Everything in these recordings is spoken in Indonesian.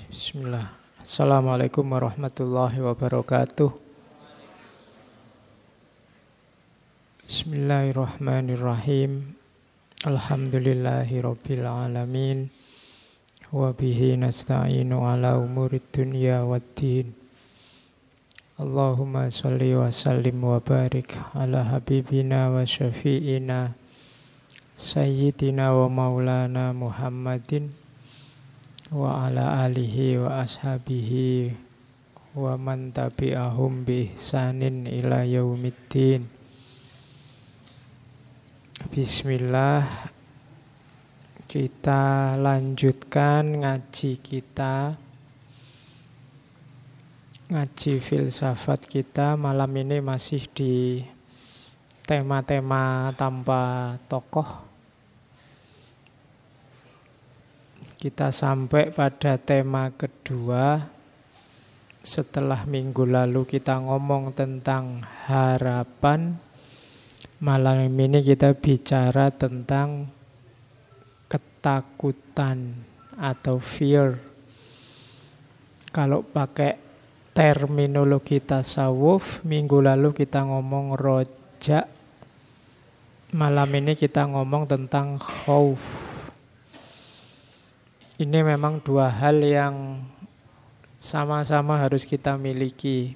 Bismillah. Assalamualaikum warahmatullahi wabarakatuh. Bismillahirrahmanirrahim. Alhamdulillahi rabbil alamin. Wa bihi nasta'inu ala umurid dunya waddin. Allahumma salli wa sallim wa barik ala habibina wa syafi'ina Sayyidina wa maulana Muhammadin wa ala alihi wa ashabihi wa man tabi'ahum bi ihsanin ila yaumiddin. Bismillah. Kita lanjutkan ngaji kita, ngaji filsafat kita. Malam ini masih di tema-tema tanpa tokoh. Kita sampai pada tema kedua. Setelah minggu lalu kita ngomong tentang harapan, malam ini kita bicara tentang ketakutan atau fear. Kalau pakai terminologi tasawuf, minggu lalu kita ngomong roja. Malam ini kita ngomong tentang khauf. Ini memang dua hal yang sama-sama harus kita miliki.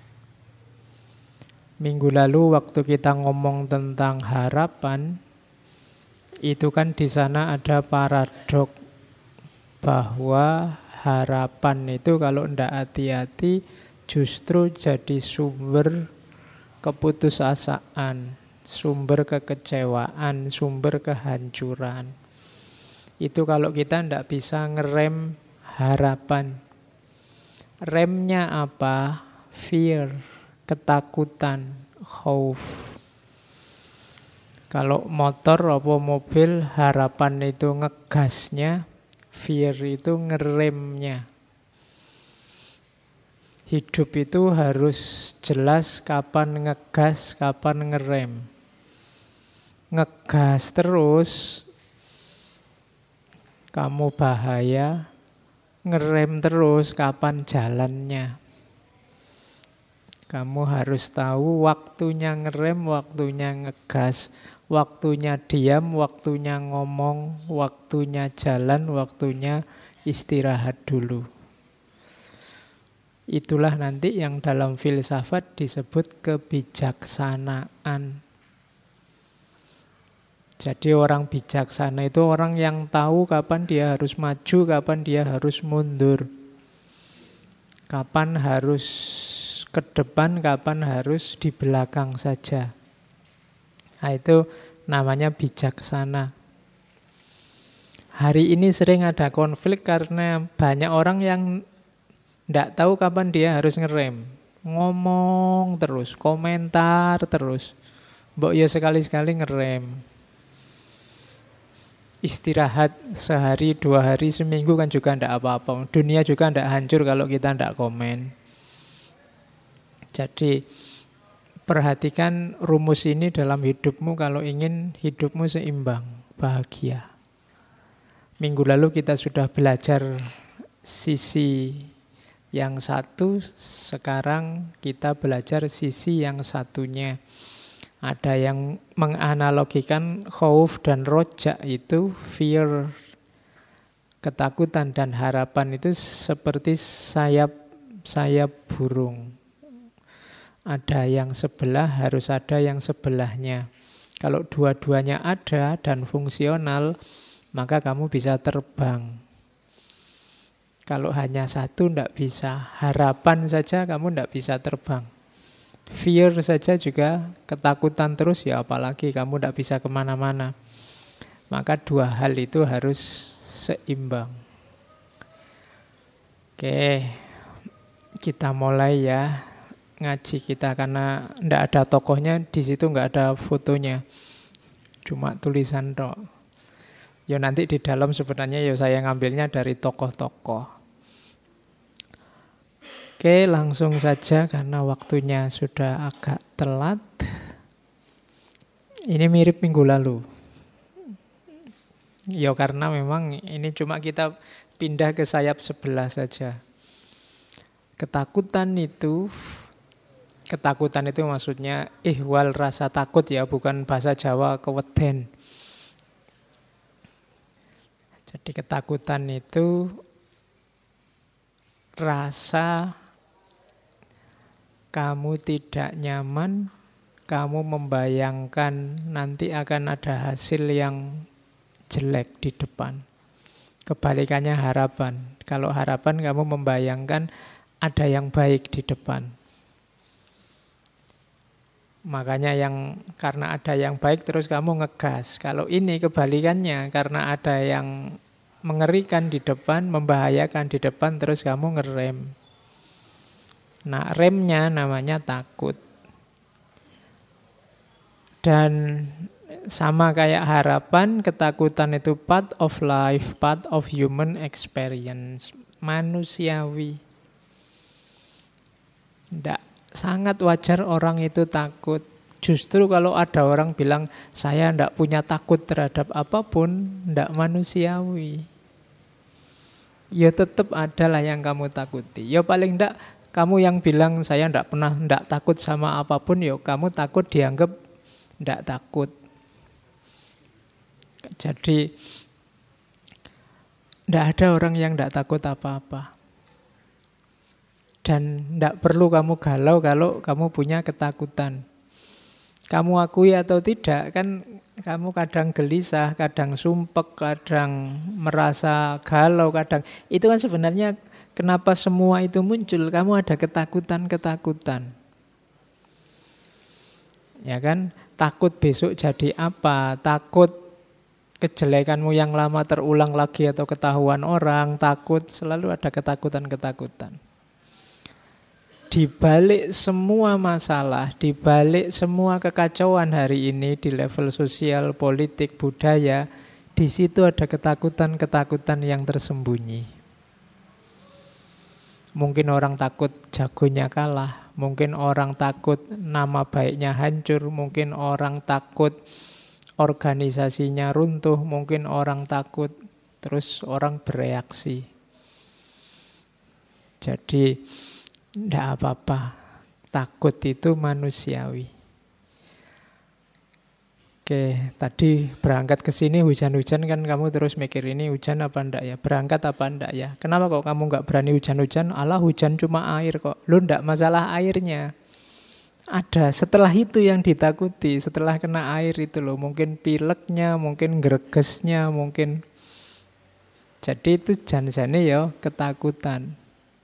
Minggu lalu waktu kita ngomong tentang harapan, itu kan di sana ada paradok bahwa harapan itu kalau tidak hati-hati justru jadi sumber keputusasaan, sumber kekecewaan, sumber kehancuran. Itu kalau kita tidak bisa ngerem harapan. Remnya apa? Fear, ketakutan, khauf. Kalau motor atau mobil, harapan itu ngegasnya, fear itu ngeremnya. Hidup itu harus jelas kapan ngegas, kapan ngerem. Ngegas terus, kamu bahaya. Ngerem terus, kapan jalannya. Kamu harus tahu waktunya ngerem, waktunya ngegas, waktunya diam, waktunya ngomong, waktunya jalan, waktunya istirahat dulu. Itulah nanti yang dalam filsafat disebut kebijaksanaan. Jadi orang bijaksana itu orang yang tahu kapan dia harus maju, kapan dia harus mundur. Kapan harus ke depan, kapan harus di belakang saja. Nah, itu namanya bijaksana. Hari ini sering ada konflik karena banyak orang yang tidak tahu kapan dia harus ngerem. Ngomong terus, komentar terus. Mbok ya sekali-sekali ngerem. Istirahat sehari, 2 hari, seminggu kan juga tidak apa-apa. Dunia juga tidak hancur kalau kita tidak komen. Jadi perhatikan rumus ini dalam hidupmu kalau ingin hidupmu seimbang, bahagia. Minggu lalu kita sudah belajar sisi yang satu, sekarang kita belajar sisi yang satunya. Ada yang menganalogikan khauf dan roja itu, fear, ketakutan dan harapan itu seperti sayap burung. Ada yang sebelah, harus ada yang sebelahnya. Kalau dua-duanya ada dan fungsional, maka kamu bisa terbang. Kalau hanya satu tidak bisa. Harapan saja kamu tidak bisa terbang. Fear saja juga, ketakutan terus ya apalagi kamu tidak bisa kemana-mana. Maka dua hal itu harus seimbang. Oke, kita mulai ya ngaji kita karena tidak ada tokohnya di situ, nggak ada fotonya, cuma tulisan tok. Ya nanti di dalam sebenarnya ya saya ngambilnya dari tokoh-tokoh. Oke, langsung saja karena waktunya sudah agak telat. Ini mirip minggu lalu. Ya karena memang ini cuma kita pindah ke sayap sebelah saja. Ketakutan itu maksudnya ihwal rasa takut ya, bukan bahasa Jawa keweden. Jadi ketakutan itu rasa kamu tidak nyaman, kamu membayangkan nanti akan ada hasil yang jelek di depan. Kebalikannya harapan. Kalau harapan kamu membayangkan ada yang baik di depan. Makanya karena ada yang baik terus kamu ngegas. Kalau ini kebalikannya, karena ada yang mengerikan di depan, membahayakan di depan, terus kamu ngerem. Nah, remnya namanya takut. Dan sama kayak harapan, ketakutan itu part of life, part of human experience, manusiawi. Sangat wajar orang itu takut. Justru kalau ada orang bilang, saya tidak punya takut terhadap apapun, tidak manusiawi. Ya tetap adalah yang kamu takuti. Ya paling tidak, kamu yang bilang, saya tidak takut sama apapun, ya kamu takut dianggap tidak takut. Jadi, tidak ada orang yang tidak takut apa-apa. Dan tidak perlu kamu galau kalau kamu punya ketakutan. Kamu akui atau tidak, kan kamu kadang gelisah, kadang sumpek, kadang merasa galau, kadang. Itu kan sebenarnya kenapa semua itu muncul, kamu ada ketakutan-ketakutan. Ya kan, takut besok jadi apa, takut kejelekanmu yang lama terulang lagi atau ketahuan orang, takut, selalu ada ketakutan-ketakutan. Di balik semua masalah, di balik semua kekacauan hari ini di level sosial, politik, budaya, di situ ada ketakutan-ketakutan yang tersembunyi. Mungkin orang takut jagonya kalah, mungkin orang takut nama baiknya hancur, mungkin orang takut organisasinya runtuh, mungkin orang takut, terus orang bereaksi. Jadi tidak apa-apa, takut itu manusiawi. Oke, tadi berangkat ke sini hujan-hujan kan kamu terus mikir ini hujan apa enggak ya, berangkat apa enggak ya. Kenapa kok kamu enggak berani hujan-hujan? Alah hujan cuma air kok. Lu enggak masalah airnya. Ada setelah itu yang ditakuti, setelah kena air itu loh. Mungkin pileknya, mungkin gregesnya, mungkin. Jadi itu jan-jane ya ketakutan.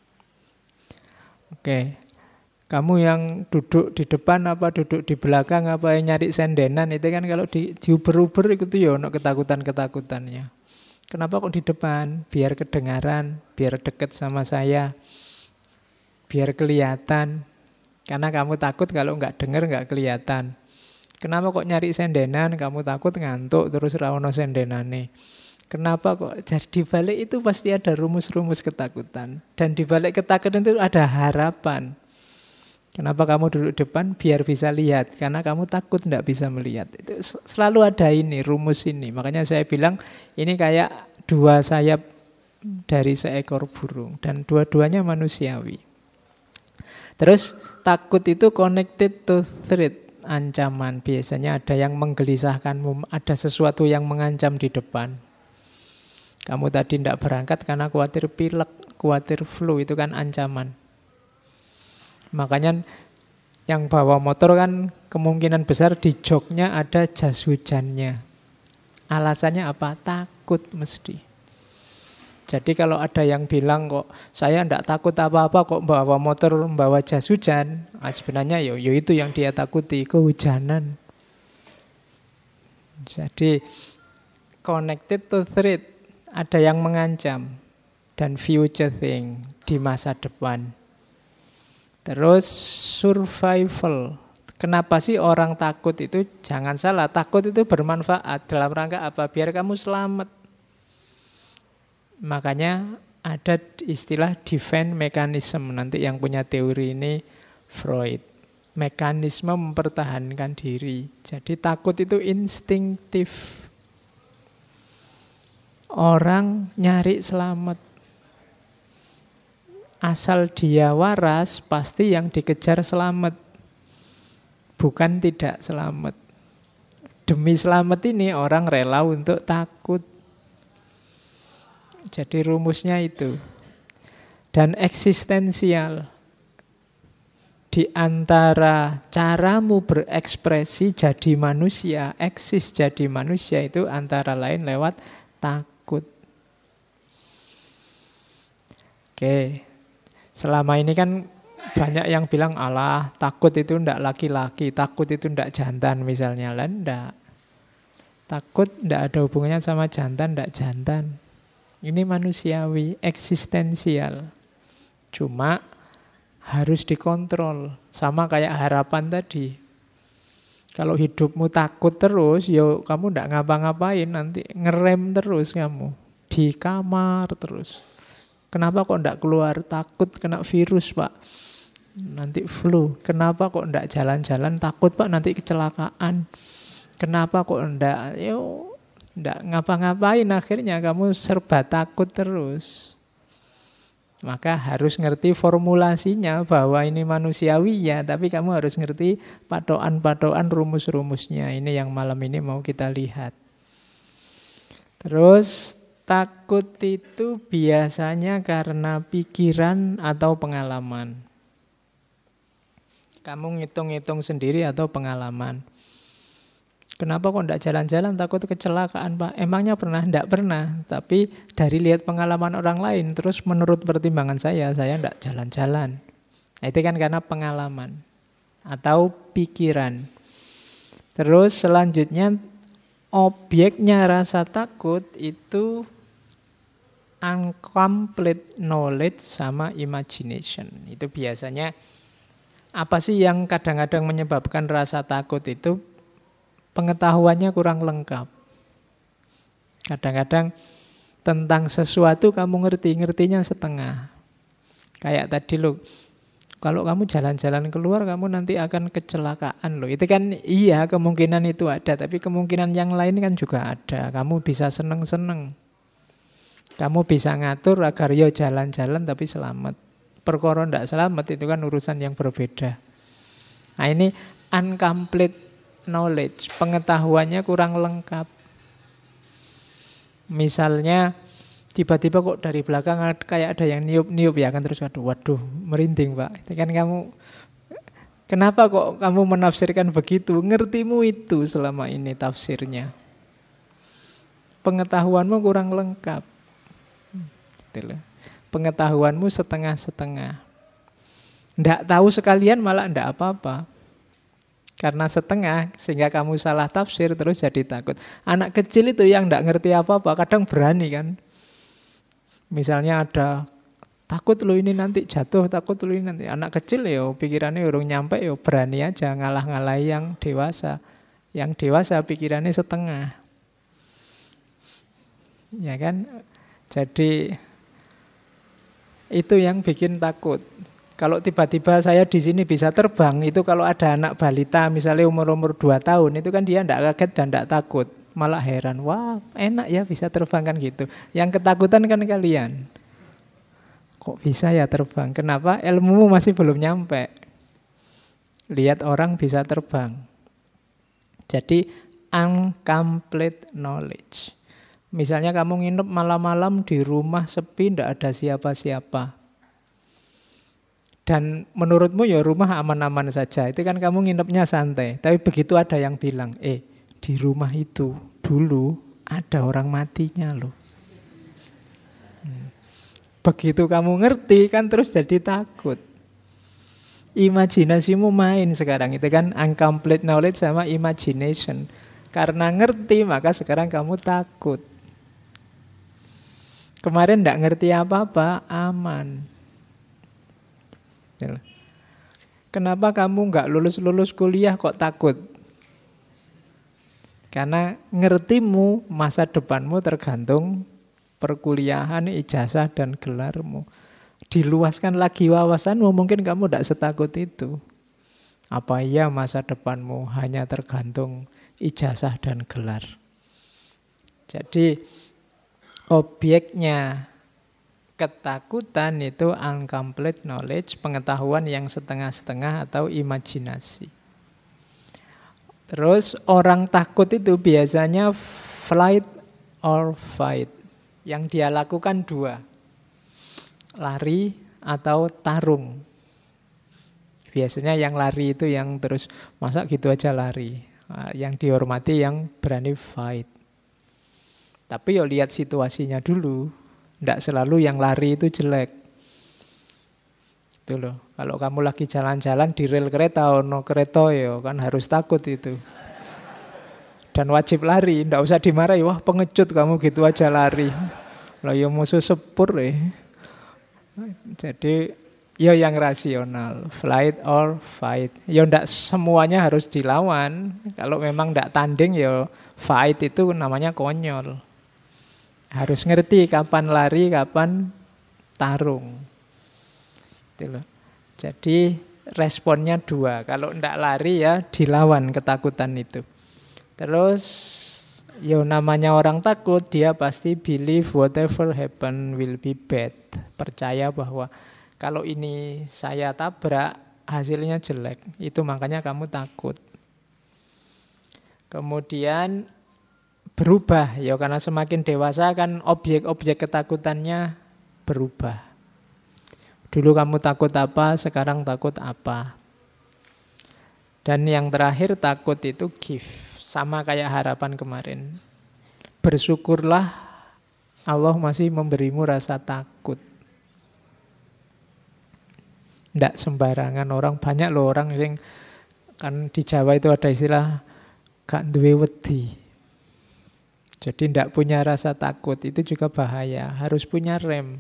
Oke, kamu yang duduk di depan apa duduk di belakang apa yang nyari sendenan itu kan kalau diuber-uber itu ya ono ketakutan-ketakutannya. Kenapa kok di depan? Biar kedengaran, biar deket sama saya, biar kelihatan. Karena kamu takut kalau nggak dengar nggak kelihatan. Kenapa kok nyari sendenan? Kamu takut ngantuk terus ra ono sendenane. Kenapa kok? Jadi di balik itu pasti ada rumus-rumus ketakutan. Dan di balik ketakutan itu ada harapan. Kenapa kamu duduk depan? Biar bisa lihat. Karena kamu takut tidak bisa melihat. Itu selalu ada ini, rumus ini. Makanya saya bilang ini kayak dua sayap dari seekor burung. Dan dua-duanya manusiawi. Terus takut itu connected to threat, ancaman. Biasanya ada yang menggelisahkanmu, ada sesuatu yang mengancam di depan. Kamu tadi tidak berangkat karena khawatir pilek, khawatir flu, itu kan ancaman. Makanya yang bawa motor kan kemungkinan besar di joknya ada jas hujannya. Alasannya apa? Takut mesti. Jadi kalau ada yang bilang kok saya tidak takut apa-apa kok bawa motor membawa jas hujan, sebenarnya yo itu yang dia takuti, kehujanan. Jadi connected to threat. Ada yang mengancam dan future thing di masa depan. Terus survival. Kenapa sih orang takut itu? Jangan salah, takut itu bermanfaat. Dalam rangka apa? Biar kamu selamat. Makanya ada istilah defense mechanism. Nanti yang punya teori ini Freud. Mekanisme mempertahankan diri. Jadi takut itu instinktif. Orang nyari selamat. Asal dia waras, pasti yang dikejar selamat. Bukan tidak selamat. Demi selamat ini orang rela untuk takut. Jadi rumusnya itu. Dan eksistensial. Di antara caramu berekspresi jadi manusia, eksis jadi manusia itu antara lain lewat takut. Oke. Selama ini kan banyak yang bilang, alah takut itu ndak laki-laki, takut itu ndak jantan misalnya. Lah ndak. Takut ndak ada hubungannya sama jantan, ndak jantan. Ini manusiawi, eksistensial. Cuma harus dikontrol. Sama kayak harapan tadi. Kalau hidupmu takut terus, yo kamu ndak ngapa-ngapain, nanti ngerem terus kamu. Di kamar terus. Kenapa kok ndak keluar? Takut kena virus, Pak. Nanti flu. Kenapa kok ndak jalan-jalan? Takut, Pak, nanti kecelakaan. Kenapa kok ndak ngapa-ngapain? Akhirnya kamu serba takut terus. Maka harus ngerti formulasinya bahwa ini manusiawi ya, tapi kamu harus ngerti patokan-patokan rumus-rumusnya. Ini yang malam ini mau kita lihat. Terus takut itu biasanya karena pikiran atau pengalaman. Kamu ngitung-ngitung sendiri atau pengalaman. Kenapa kok enggak jalan-jalan? Takut kecelakaan, Pak. Emangnya pernah? Enggak pernah. Tapi dari lihat pengalaman orang lain, terus menurut pertimbangan saya enggak jalan-jalan. Nah, itu kan karena pengalaman atau pikiran. Terus selanjutnya objeknya rasa takut itu incomplete knowledge sama imagination. Itu biasanya apa sih yang kadang-kadang menyebabkan rasa takut itu? Pengetahuannya kurang lengkap. Kadang-kadang tentang sesuatu kamu ngertinya setengah. Kayak tadi loh, kalau kamu jalan-jalan keluar kamu nanti akan kecelakaan loh. Itu kan iya, kemungkinan itu ada, tapi kemungkinan yang lain kan juga ada. Kamu bisa seneng-seneng. Kamu bisa ngatur agar yo jalan-jalan tapi selamat. Perkara ndak selamat itu kan urusan yang berbeda. Nah, ini incomplete knowledge, pengetahuannya kurang lengkap. Misalnya tiba-tiba kok dari belakang kayak ada yang niup-niup ya kan, terus waduh merinding, Pak. Itu kan kamu, kenapa kok kamu menafsirkan begitu? Ngertimu itu selama ini tafsirnya. Pengetahuanmu kurang lengkap. Pengetahuanmu setengah-setengah. Ndak tahu sekalian malah ndak apa-apa. Karena setengah sehingga kamu salah tafsir terus jadi takut. Anak kecil itu yang ndak ngerti apa-apa kadang berani kan. Misalnya ada takut lo ini nanti jatuh, takut lo ini nanti. Anak kecil ya pikirannya urung nyampe ya berani aja ngalah-ngalahi yang dewasa. Yang dewasa pikirannya setengah. Ya kan? Jadi itu yang bikin takut. Kalau tiba-tiba saya di sini bisa terbang, itu kalau ada anak balita misalnya umur-umur 2 tahun, itu kan dia tidak kaget dan tidak takut. Malah heran, wah enak ya bisa terbang kan gitu. Yang ketakutan kan kalian. Kok bisa ya terbang? Kenapa? Ilmumu masih belum nyampe. Lihat orang bisa terbang. Jadi incomplete knowledge. Misalnya kamu nginep malam-malam di rumah sepi, tidak ada siapa-siapa. Dan menurutmu ya rumah aman-aman saja. Itu kan kamu nginepnya santai. Tapi begitu ada yang bilang, di rumah itu dulu ada orang matinya loh. Begitu kamu ngerti kan terus jadi takut. Imajinasimu main sekarang. Itu kan incomplete knowledge sama imagination. Karena ngerti maka sekarang kamu takut. Kemarin enggak ngerti apa-apa, aman. Kenapa kamu enggak lulus-lulus kuliah kok takut? Karena ngertimu, masa depanmu tergantung perkuliahan, ijazah, dan gelarmu. Diluaskan lagi wawasanmu, mungkin kamu enggak setakut itu. Apa iya masa depanmu hanya tergantung ijazah dan gelar? Jadi Objeknya ketakutan itu incomplete knowledge, pengetahuan yang setengah-setengah atau imajinasi. Terus orang takut itu biasanya flight or fight. Yang dia lakukan dua, lari atau tarung. Biasanya yang lari itu yang terus, masa gitu aja lari. Yang dihormati yang berani fight. Tapi yo lihat situasinya dulu. Tidak selalu yang lari itu jelek. Itu loh. Kalau kamu lagi jalan-jalan di rel kereta, ono kereta ya kan harus takut itu. Dan wajib lari, tidak usah dimarahi. Wah pengecut kamu gitu aja lari. Lah ya musuh sepur ya. Jadi ya yang rasional, flight or fight. Ya tidak semuanya harus dilawan. Kalau memang tidak tanding ya fight itu namanya konyol. Harus ngerti kapan lari, kapan tarung. Gitu loh. Jadi responnya dua. Kalau tidak lari ya dilawan ketakutan itu. Terus ya namanya orang takut, dia pasti believe whatever happen will be bad. Percaya bahwa kalau ini saya tabrak hasilnya jelek. Itu makanya kamu takut. Kemudian berubah ya karena semakin dewasa kan objek-objek ketakutannya berubah. Dulu kamu takut apa, sekarang takut apa. Dan yang terakhir takut itu gift, sama kayak harapan kemarin. Bersyukurlah Allah masih memberimu rasa takut. Ndak sembarangan orang, banyak loh orang yang kan di Jawa itu ada istilah gak duwe wedi. Jadi tidak punya rasa takut, itu juga bahaya. Harus punya rem.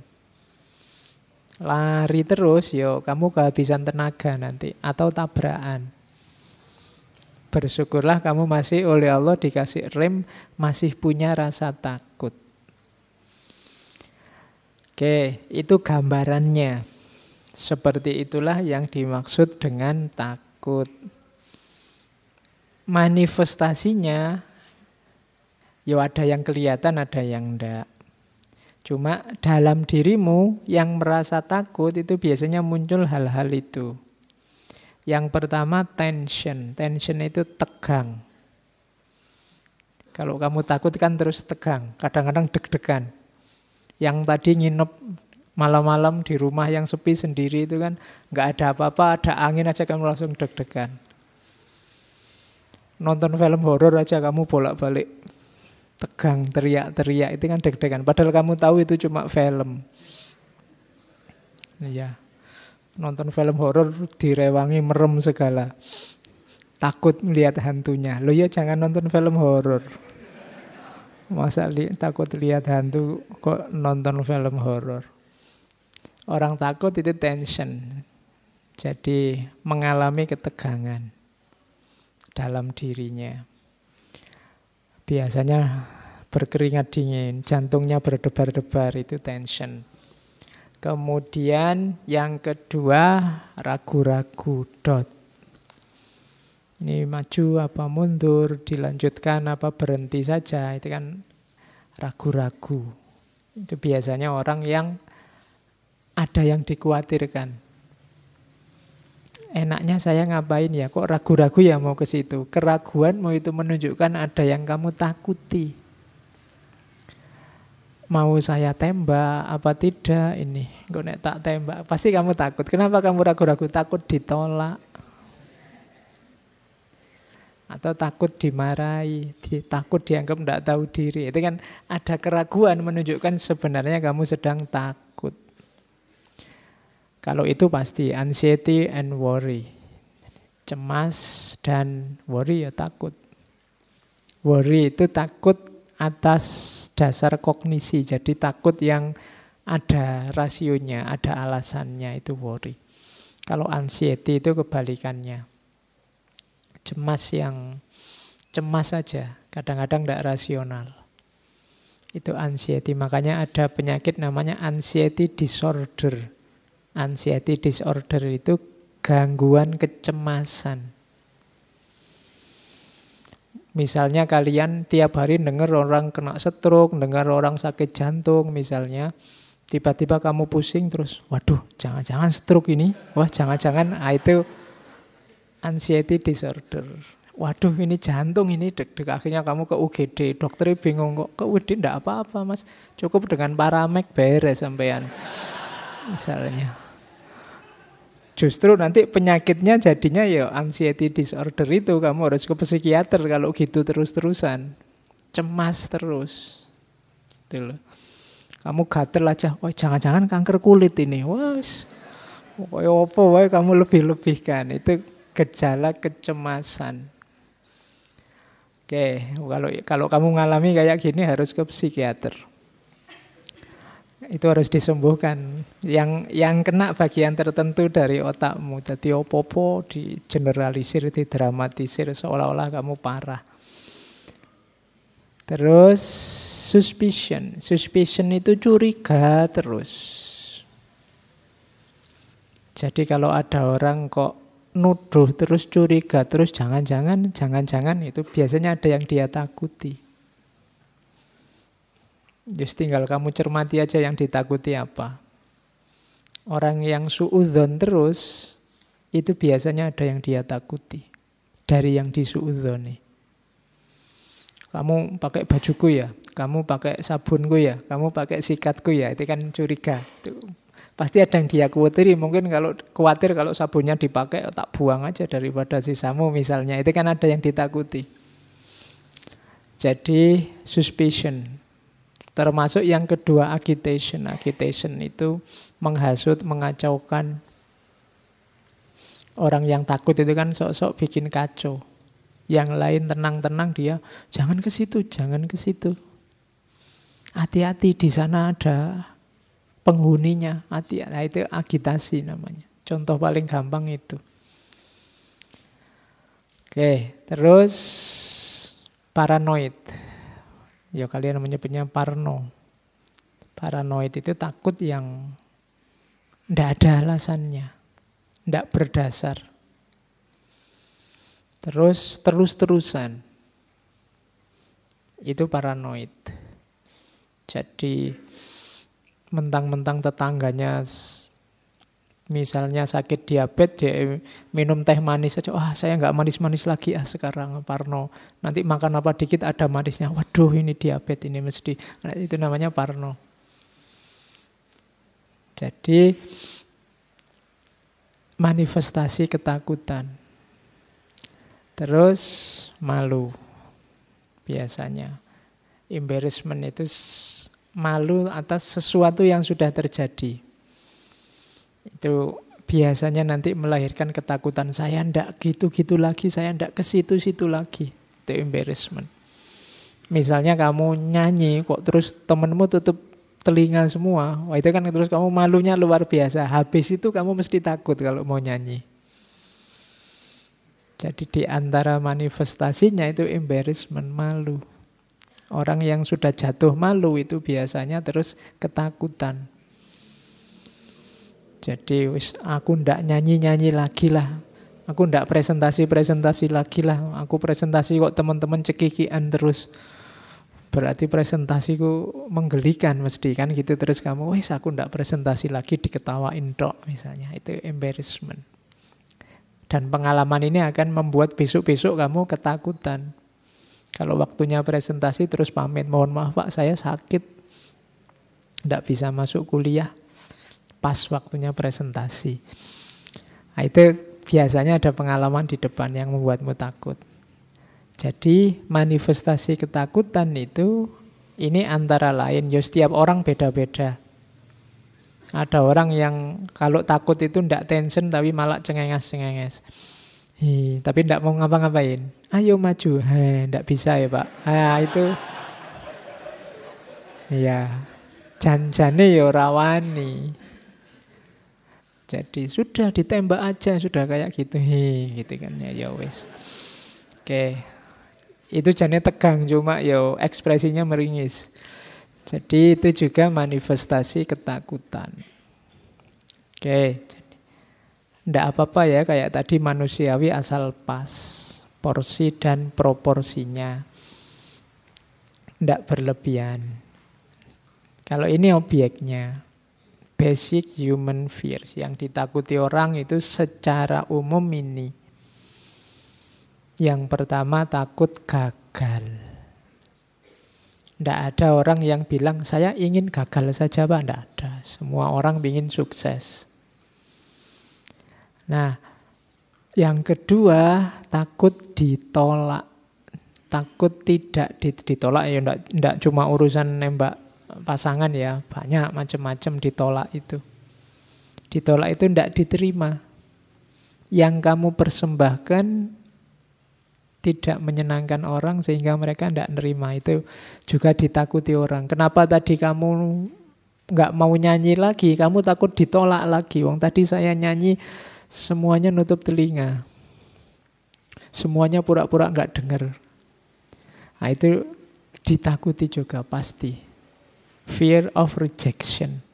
Lari terus, yo kamu kehabisan tenaga nanti. Atau tabrakan. Bersyukurlah kamu masih oleh Allah dikasih rem, masih punya rasa takut. Oke, itu gambarannya. Seperti itulah yang dimaksud dengan takut. Manifestasinya, ya ada yang kelihatan, ada yang enggak. Cuma dalam dirimu yang merasa takut itu biasanya muncul hal-hal itu. Yang pertama tension. Tension itu tegang. Kalau kamu takut kan terus tegang. Kadang-kadang deg-degan. Yang tadi nginep malam-malam di rumah yang sepi sendiri itu kan nggak ada apa-apa, ada angin aja kamu langsung deg-degan. Nonton film horor aja kamu bolak-balik tegang, teriak-teriak, itu kan deg-degan. Padahal kamu tahu itu cuma film. Iya. Nonton film horor direwangi merem segala. Takut melihat hantunya. Loh ya jangan nonton film horor. Masa takut lihat hantu kok nonton film horor. Orang takut itu tension. Jadi mengalami ketegangan dalam dirinya. Biasanya berkeringat dingin, jantungnya berdebar-debar, itu tension. Kemudian yang kedua ragu-ragu, doubt. Ini maju apa mundur, dilanjutkan apa berhenti saja, itu kan ragu-ragu. Itu biasanya orang yang ada yang dikhawatirkan. Enaknya saya ngapain ya, kok ragu-ragu ya mau ke situ. Keraguanmu itu menunjukkan ada yang kamu takuti. Mau saya tembak apa tidak ini, kok nek tak tembak. Pasti kamu takut. Kenapa kamu ragu-ragu? Takut ditolak. Atau takut dimarahi, takut dianggap tidak tahu diri. Itu kan ada keraguan menunjukkan sebenarnya kamu sedang takut. Kalau itu pasti anxiety and worry. Cemas dan worry ya takut. Worry itu takut atas dasar kognisi. Jadi takut yang ada rasionya, ada alasannya, itu worry. Kalau anxiety itu kebalikannya. Cemas yang cemas saja, kadang-kadang tidak rasional. Itu anxiety. Makanya ada penyakit namanya anxiety disorder. Anxiety disorder itu gangguan kecemasan. Misalnya kalian tiap hari dengar orang kena stroke, dengar orang sakit jantung misalnya. Tiba-tiba kamu pusing terus, waduh jangan-jangan stroke ini. Wah jangan-jangan, itu anxiety disorder. Waduh ini jantung ini deg-deg, akhirnya kamu ke UGD, dokternya bingung kok ke UGD enggak apa-apa mas, cukup dengan Paramek beres sampean misalnya. Justru nanti penyakitnya jadinya ya anxiety disorder itu, kamu harus ke psikiater kalau gitu terus-terusan, cemas terus gitu loh. Kamu gatel aja, wah jangan-jangan kanker kulit ini, wah apa wae kamu lebih-lebihkan, itu gejala kecemasan. Oke, kalau kamu ngalami kayak gini harus ke psikiater. Itu harus disembuhkan. Yang kena bagian tertentu dari otakmu. Jadi opo-opo digeneralisir, didramatisir seolah-olah kamu parah. Terus suspicion. Suspicion itu curiga terus. Jadi kalau ada orang kok nuduh terus, curiga terus, jangan-jangan itu biasanya ada yang dia takuti. Just tinggal kamu cermati aja yang ditakuti apa. Orang yang suudzon terus itu biasanya ada yang dia takuti dari yang disuudzoni. Kamu pakai bajuku ya, kamu pakai sabunku ya, kamu pakai sikatku ya, itu kan curiga. Itu pasti ada yang dia khawatiri. Mungkin kalau khawatir kalau sabunnya dipakai, tak buang aja daripada sisamu misalnya. Itu kan ada yang ditakuti. Jadi suspicion. Termasuk yang kedua agitation. Agitation itu menghasut, mengacaukan. Orang yang takut itu kan sok-sok bikin kacau. Yang lain tenang-tenang, dia jangan ke situ, jangan ke situ. Hati-hati di sana ada penghuninya, hati, nah itu agitasi namanya. Contoh paling gampang itu. Oke, terus paranoid. Ya kalian menyebutnya parno. Paranoid itu takut yang tidak ada alasannya, tidak berdasar. Terus-terusan. Itu paranoid. Jadi mentang-mentang tetangganya misalnya sakit diabetes, dia minum teh manis saja, saya nggak manis-manis lagi sekarang, parno. Nanti makan apa dikit ada manisnya, waduh ini diabetes ini mesti. Nah, itu namanya parno. Jadi manifestasi ketakutan. Terus malu biasanya. Embarrassment itu malu atas sesuatu yang sudah terjadi. Itu biasanya nanti melahirkan ketakutan. Saya ndak gitu-gitu lagi, saya ndak ke situ-situ lagi. Itu embarrassment. Misalnya kamu nyanyi kok terus temenmu tutup telinga semua. Wah itu kan terus kamu malunya luar biasa. Habis itu kamu mesti takut kalau mau nyanyi. Jadi di antara manifestasinya itu embarrassment, malu. Orang yang sudah jatuh malu itu biasanya terus ketakutan. Jadi aku ndak nyanyi-nyanyi lagi lah. Aku ndak presentasi-presentasi lagi lah. Aku presentasi kok teman-teman cekikian terus. Berarti presentasiku menggelikan mesti kan gitu. Terus kamu, aku ndak presentasi lagi, diketawain tok misalnya. Itu embarrassment. Dan pengalaman ini akan membuat besok-besok kamu ketakutan. Kalau waktunya presentasi terus pamit, mohon maaf Pak saya sakit, tidak bisa masuk kuliah pas waktunya presentasi. Nah, itu biasanya ada pengalaman di depan yang membuatmu takut. Jadi manifestasi ketakutan itu ini antara lain, ya setiap orang beda-beda. Ada orang yang kalau takut itu tidak tension tapi malah cengenges-cengenges. Tapi tidak mau ngapa-ngapain. Ayo maju. Tidak bisa ya Pak. Itu. Ya. Jan-jane ya rawani. Jadi sudah ditembak aja. Sudah kayak gitu. Gitu kan ya wes. Oke. Itu jane tegang. Cuma ya ekspresinya meringis. Jadi itu juga manifestasi ketakutan. Oke. Tidak apa-apa ya, kayak tadi manusiawi asal pas. porsi dan proporsinya. Tidak berlebihan. Kalau ini objeknya, basic human fears. Yang ditakuti orang itu secara umum ini. Yang pertama takut gagal. Tidak ada orang yang bilang, saya ingin gagal saja Pak. Tidak ada. Semua orang ingin sukses. Nah, yang kedua, takut ditolak. Takut tidak ditolak. Ya tidak cuma urusan nembak pasangan ya. Banyak macam-macam ditolak itu. Ditolak itu tidak diterima. Yang kamu persembahkan tidak menyenangkan orang sehingga mereka tidak nerima. Itu juga ditakuti orang. Kenapa tadi kamu nggak mau nyanyi lagi? Kamu takut ditolak lagi. Wong tadi saya nyanyi semuanya nutup telinga. Semuanya pura-pura nggak dengar. Nah itu ditakuti juga pasti. Fear of rejection.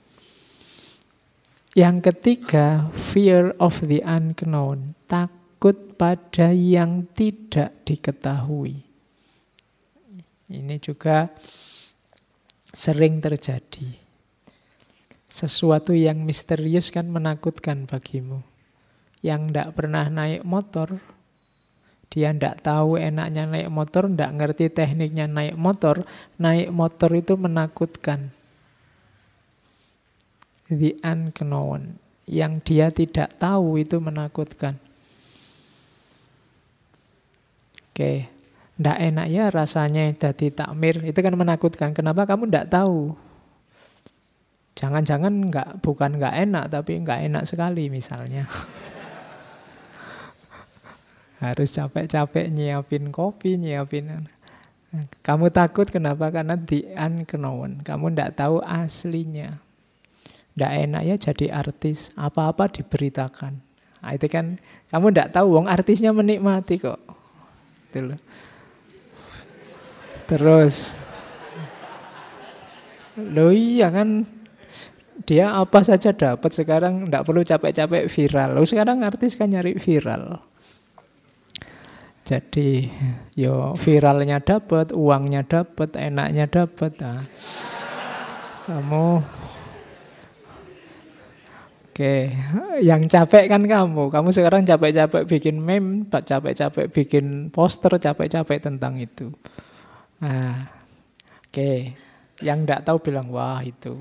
Yang ketiga, fear of the unknown. Takut pada yang tidak diketahui. Ini juga sering terjadi. Sesuatu yang misterius kan menakutkan bagimu. Yang tidak pernah naik motor, dia tidak tahu enaknya naik motor, tidak ngerti tekniknya naik motor itu menakutkan. The unknown, yang dia tidak tahu itu menakutkan. Oke, tidak enak ya rasanya jadi takmir, itu kan menakutkan. Kenapa kamu tidak tahu? Jangan-jangan bukan nggak enak, tapi nggak enak sekali misalnya. Harus capek-capek nyiapin kopi, nyiapin. Kamu takut kenapa? Karena the unknown. Kamu tidak tahu aslinya. Tidak enak ya jadi artis. Apa-apa diberitakan. Nah, itu kan kamu tidak tahu. Wong artisnya menikmati kok. Itu loh. Terus. Loh iya kan. Dia apa saja dapat. Sekarang tidak perlu capek-capek viral. Loh sekarang artis kan nyari viral. Jadi, yo viralnya dapat, uangnya dapat, enaknya dapat. Nah, kamu, oke, yang capek kan kamu. Kamu sekarang capek-capek bikin meme, capek-capek bikin poster, capek-capek tentang itu. Nah, oke, yang tidak tahu bilang wah itu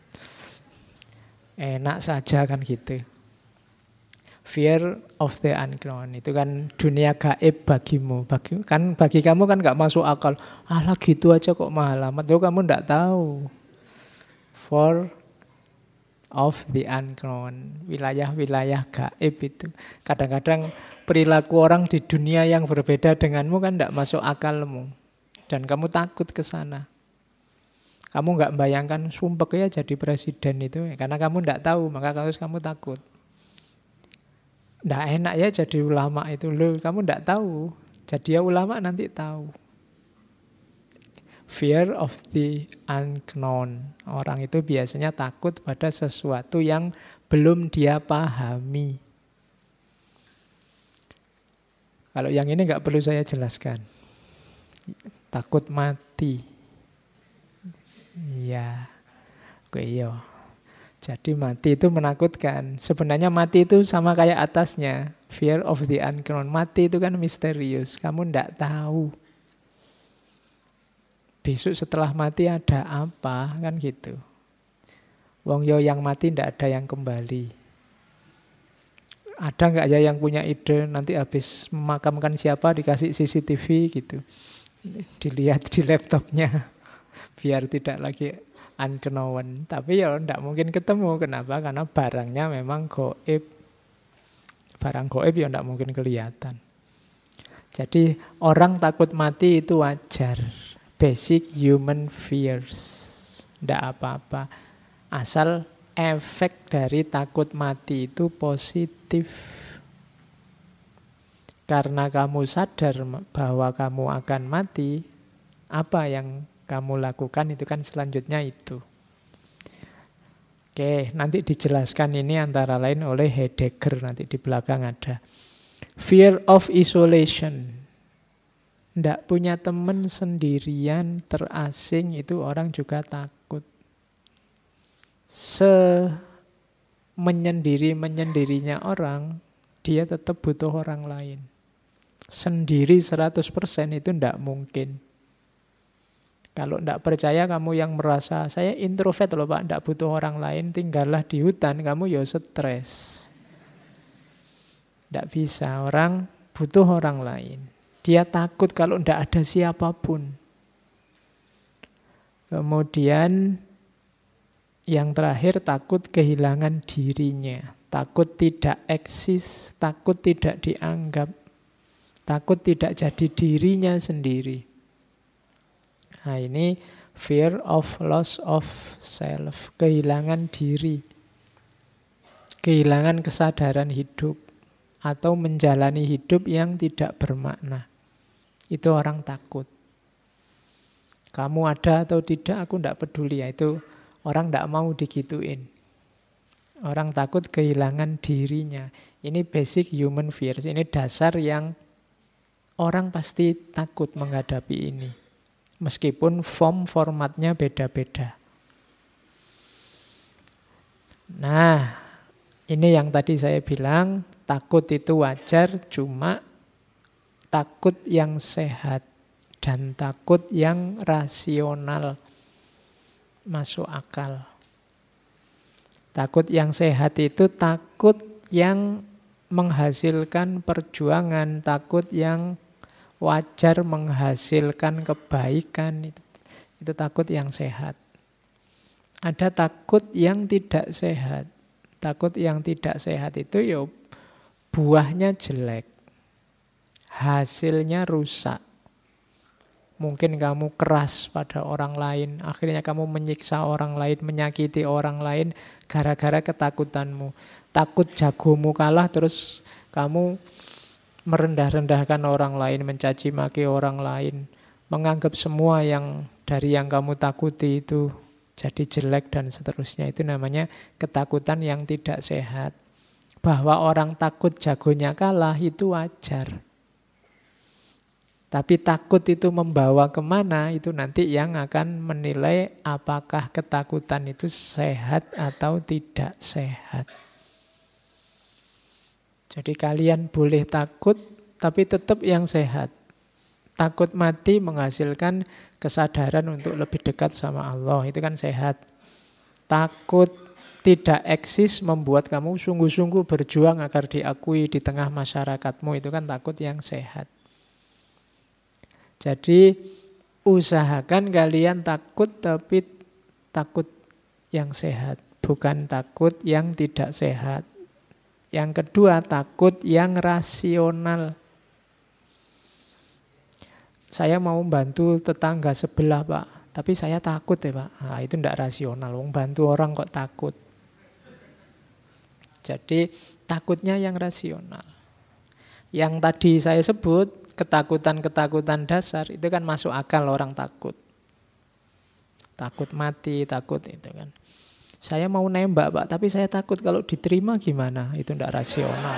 enak saja kan gitu. Fear of the unknown. Itu kan dunia gaib bagimu. Bagi kamu kan gak masuk akal. Alah gitu aja kok mahal amat. Itu kamu gak tahu. Fear of the unknown. Wilayah-wilayah gaib itu. Kadang-kadang perilaku orang di dunia yang berbeda denganmu kan gak masuk akalmu. Dan kamu takut ke sana. Kamu gak membayangkan sumpah ya jadi presiden itu. Karena kamu gak tahu, maka kamu takut. Tidak enak ya jadi ulama itu. Loh, kamu tidak tahu. Jadi ya ulama nanti tahu. Fear of the unknown. Orang itu biasanya takut pada sesuatu yang belum dia pahami. Kalau yang ini nggak perlu saya jelaskan. Takut mati. Iya. Oke, iya. Jadi mati itu menakutkan. Sebenarnya mati itu sama kayak atasnya. Fear of the unknown. Mati itu kan misterius. Kamu tidak tahu. Besok setelah mati ada apa? Kan gitu. Wong yo yang mati tidak ada yang kembali. Ada nggak ya yang punya ide nanti habis memakamkan siapa dikasih CCTV gitu. Dilihat di laptopnya. Biar tidak lagi unknown. Tapi ya tidak mungkin ketemu. Kenapa? Karena barangnya memang goib. Barang goib ya tidak mungkin kelihatan. Jadi orang takut mati itu wajar. Basic human fears. Tidak apa-apa. Asal efek dari takut mati itu positif. Karena kamu sadar bahwa kamu akan mati, apa yang kamu lakukan itu kan selanjutnya itu. Oke, nanti dijelaskan ini antara lain oleh Heidegger, nanti di belakang ada. Fear of isolation. Ndak punya teman, sendirian, terasing, itu orang juga takut. Menyendiri-menyendirinya orang, dia tetap butuh orang lain. Sendiri 100% itu ndak mungkin. Kalau ndak percaya kamu yang merasa, saya introvert loh Pak, ndak butuh orang lain, tinggallah di hutan, kamu ya stres. Ndak bisa, orang butuh orang lain. Dia takut kalau ndak ada siapapun. Kemudian yang terakhir, takut kehilangan dirinya. Takut tidak eksis, takut tidak dianggap, takut tidak jadi dirinya sendiri. Nah ini fear of loss of self, kehilangan diri, kehilangan kesadaran hidup, atau menjalani hidup yang tidak bermakna. Itu orang takut. Kamu ada atau tidak, aku tidak peduli. Itu orang tidak mau digituin. Orang takut kehilangan dirinya. Ini basic human fears. Ini dasar yang orang pasti takut menghadapi ini. Meskipun formatnya beda-beda. Nah, ini yang tadi saya bilang, takut itu wajar, cuma takut yang sehat dan takut yang rasional, masuk akal. Takut yang sehat itu takut yang menghasilkan perjuangan, takut yang wajar menghasilkan kebaikan, itu takut yang sehat. Ada takut yang tidak sehat. Takut yang tidak sehat itu ya buahnya jelek, hasilnya rusak. Mungkin kamu keras pada orang lain, akhirnya kamu menyiksa orang lain, menyakiti orang lain gara-gara ketakutanmu. Takut jagomu kalah, terus kamu merendah-rendahkan orang lain, mencaci maki orang lain, menganggap semua yang dari yang kamu takuti itu jadi jelek dan seterusnya. Itu namanya ketakutan yang tidak sehat. Bahwa orang takut jagonya kalah itu wajar. Tapi takut itu membawa kemana, itu nanti yang akan menilai apakah ketakutan itu sehat atau tidak sehat. Jadi kalian boleh takut, tapi tetap yang sehat. Takut mati menghasilkan kesadaran untuk lebih dekat sama Allah, itu kan sehat. Takut tidak eksis membuat kamu sungguh-sungguh berjuang agar diakui di tengah masyarakatmu, itu kan takut yang sehat. Jadi usahakan kalian takut, tapi takut yang sehat, bukan takut yang tidak sehat. Yang kedua, takut yang rasional. Saya mau bantu tetangga sebelah Pak, tapi saya takut ya Pak. Nah, itu tidak rasional, bantu orang kok takut. Jadi takutnya yang rasional. Yang tadi saya sebut, ketakutan-ketakutan dasar, itu kan masuk akal orang takut. Takut mati, takut itu kan. Saya mau nembak Pak, tapi saya takut kalau diterima gimana? Itu tidak rasional.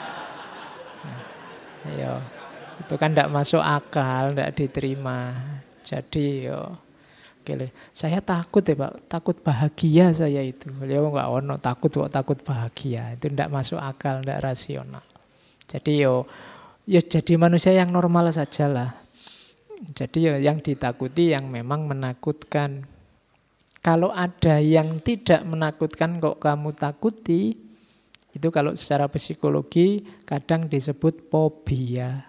Nah, itu kan tidak masuk akal, tidak diterima. Jadi saya takut ya Pak, takut bahagia saya itu. Beliau nggak ono takut kok takut bahagia. Itu tidak masuk akal, tidak rasional. Jadi jadi manusia yang normal sajalah. Jadi yang ditakuti yang memang menakutkan. Kalau ada yang tidak menakutkan kok kamu takuti, itu kalau secara psikologi kadang disebut fobia.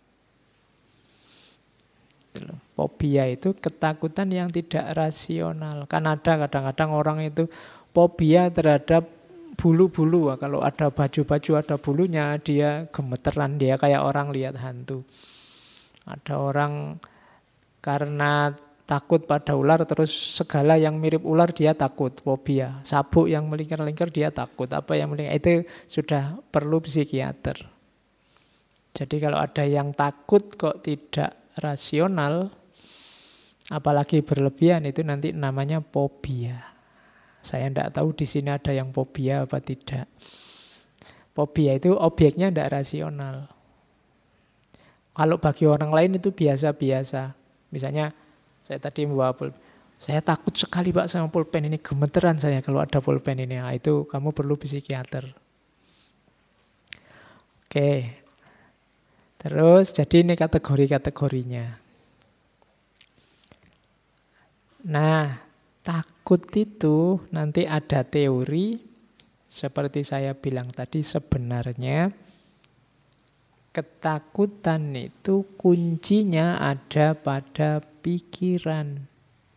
Fobia itu ketakutan yang tidak rasional. Kan ada kadang-kadang orang itu fobia terhadap bulu-bulu. Kalau ada baju-baju ada bulunya, dia gemeteran, dia kayak orang lihat hantu. Ada orang karena takut pada ular, terus segala yang mirip ular dia takut, fobia. Sabuk yang melingkar-lingkar dia takut. Apa yang melingkar, itu sudah perlu psikiater. Jadi kalau ada yang takut kok tidak rasional, apalagi berlebihan, itu nanti namanya fobia. Saya tidak tahu di sini ada yang fobia apa tidak. Fobia itu objeknya tidak rasional. Kalau bagi orang lain itu biasa-biasa. Misalnya saya tadi membawa pulpen. Saya takut sekali Pak sama pulpen ini, gemeteran saya kalau ada pulpen ini. Nah, itu kamu perlu psikiater. Oke. Terus jadi ini kategori-kategorinya. Nah, takut itu nanti ada teori, seperti saya bilang tadi, sebenarnya ketakutan itu kuncinya ada pada pikiran.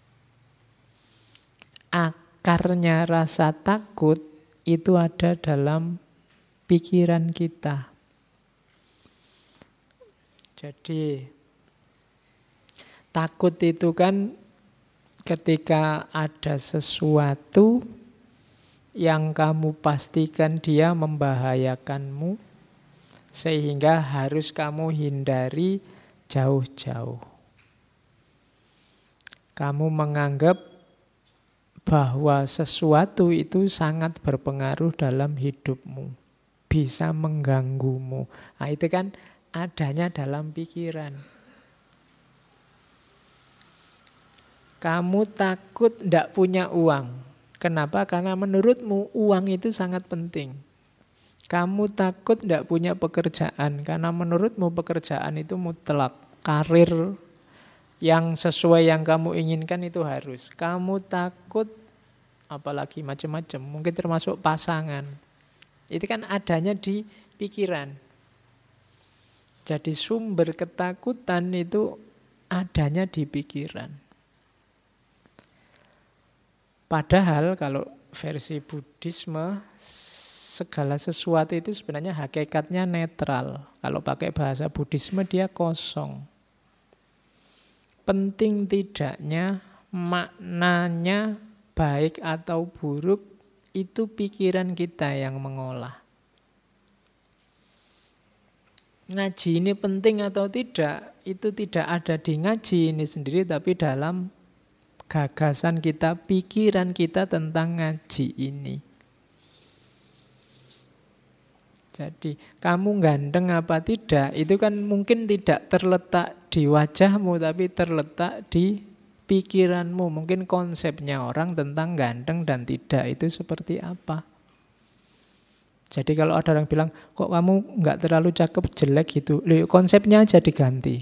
Akarnya rasa takut itu ada dalam pikiran kita. Jadi takut itu kan ketika ada sesuatu yang kamu pastikan dia membahayakanmu, sehingga harus kamu hindari jauh-jauh. Kamu menganggap bahwa sesuatu itu sangat berpengaruh dalam hidupmu, bisa mengganggumu. Nah, itu kan adanya dalam pikiran. Kamu takut tidak punya uang. Kenapa? Karena menurutmu uang itu sangat penting. Kamu takut tidak punya pekerjaan. Karena menurutmu pekerjaan itu mutlak. Karir yang sesuai yang kamu inginkan itu harus. Kamu takut apalagi macam-macam. Mungkin termasuk pasangan. Itu kan adanya di pikiran. Jadi sumber ketakutan itu adanya di pikiran. Padahal kalau versi Buddhisme, segala sesuatu itu sebenarnya hakikatnya netral. Kalau pakai bahasa Buddhisme dia kosong. Penting tidaknya, maknanya baik atau buruk, itu pikiran kita yang mengolah. Ngaji ini penting atau tidak, itu tidak ada di ngaji ini sendiri, tapi dalam gagasan kita, pikiran kita tentang ngaji ini. Jadi kamu ganteng apa tidak, itu kan mungkin tidak terletak di wajahmu, tapi terletak di pikiranmu. Mungkin konsepnya orang tentang ganteng dan tidak itu seperti apa. Jadi kalau ada orang bilang, kok kamu nggak terlalu cakep, jelek gitu, konsepnya aja diganti.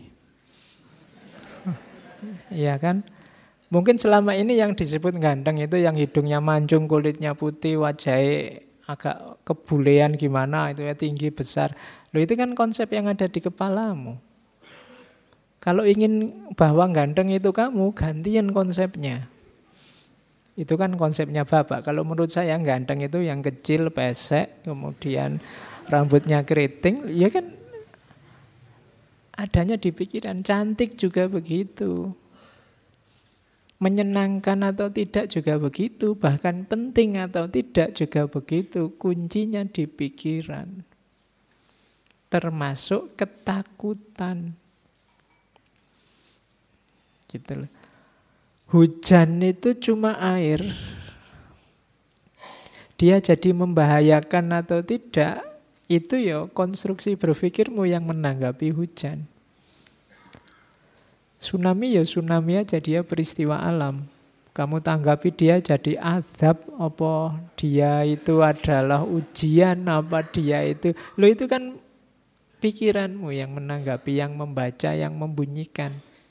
Iya kan? Mungkin selama ini yang disebut ganteng itu yang hidungnya mancung, kulitnya putih, wajahnya agak kebulean gimana, itu ya tinggi, besar. Itu kan konsep yang ada di kepalamu. Kalau ingin bahwa ganteng itu kamu, gantian konsepnya. Itu kan konsepnya Bapak. Kalau menurut saya ganteng itu yang kecil, pesek, kemudian rambutnya keriting, ya kan adanya di pikiran. Cantik juga begitu. Menyenangkan atau tidak juga begitu, bahkan penting atau tidak juga begitu. Kuncinya di pikiran. Termasuk ketakutan. Gitu loh. Hujan itu cuma air. Dia jadi membahayakan atau tidak, itu ya konstruksi berpikirmu yang menanggapi hujan. Tsunami ya tsunami aja, dia peristiwa alam. Kamu tanggapi dia jadi azab, apa dia itu adalah ujian, apa dia itu. Loh itu kan pikiranmu yang menanggapi, yang membaca, yang membunyikan.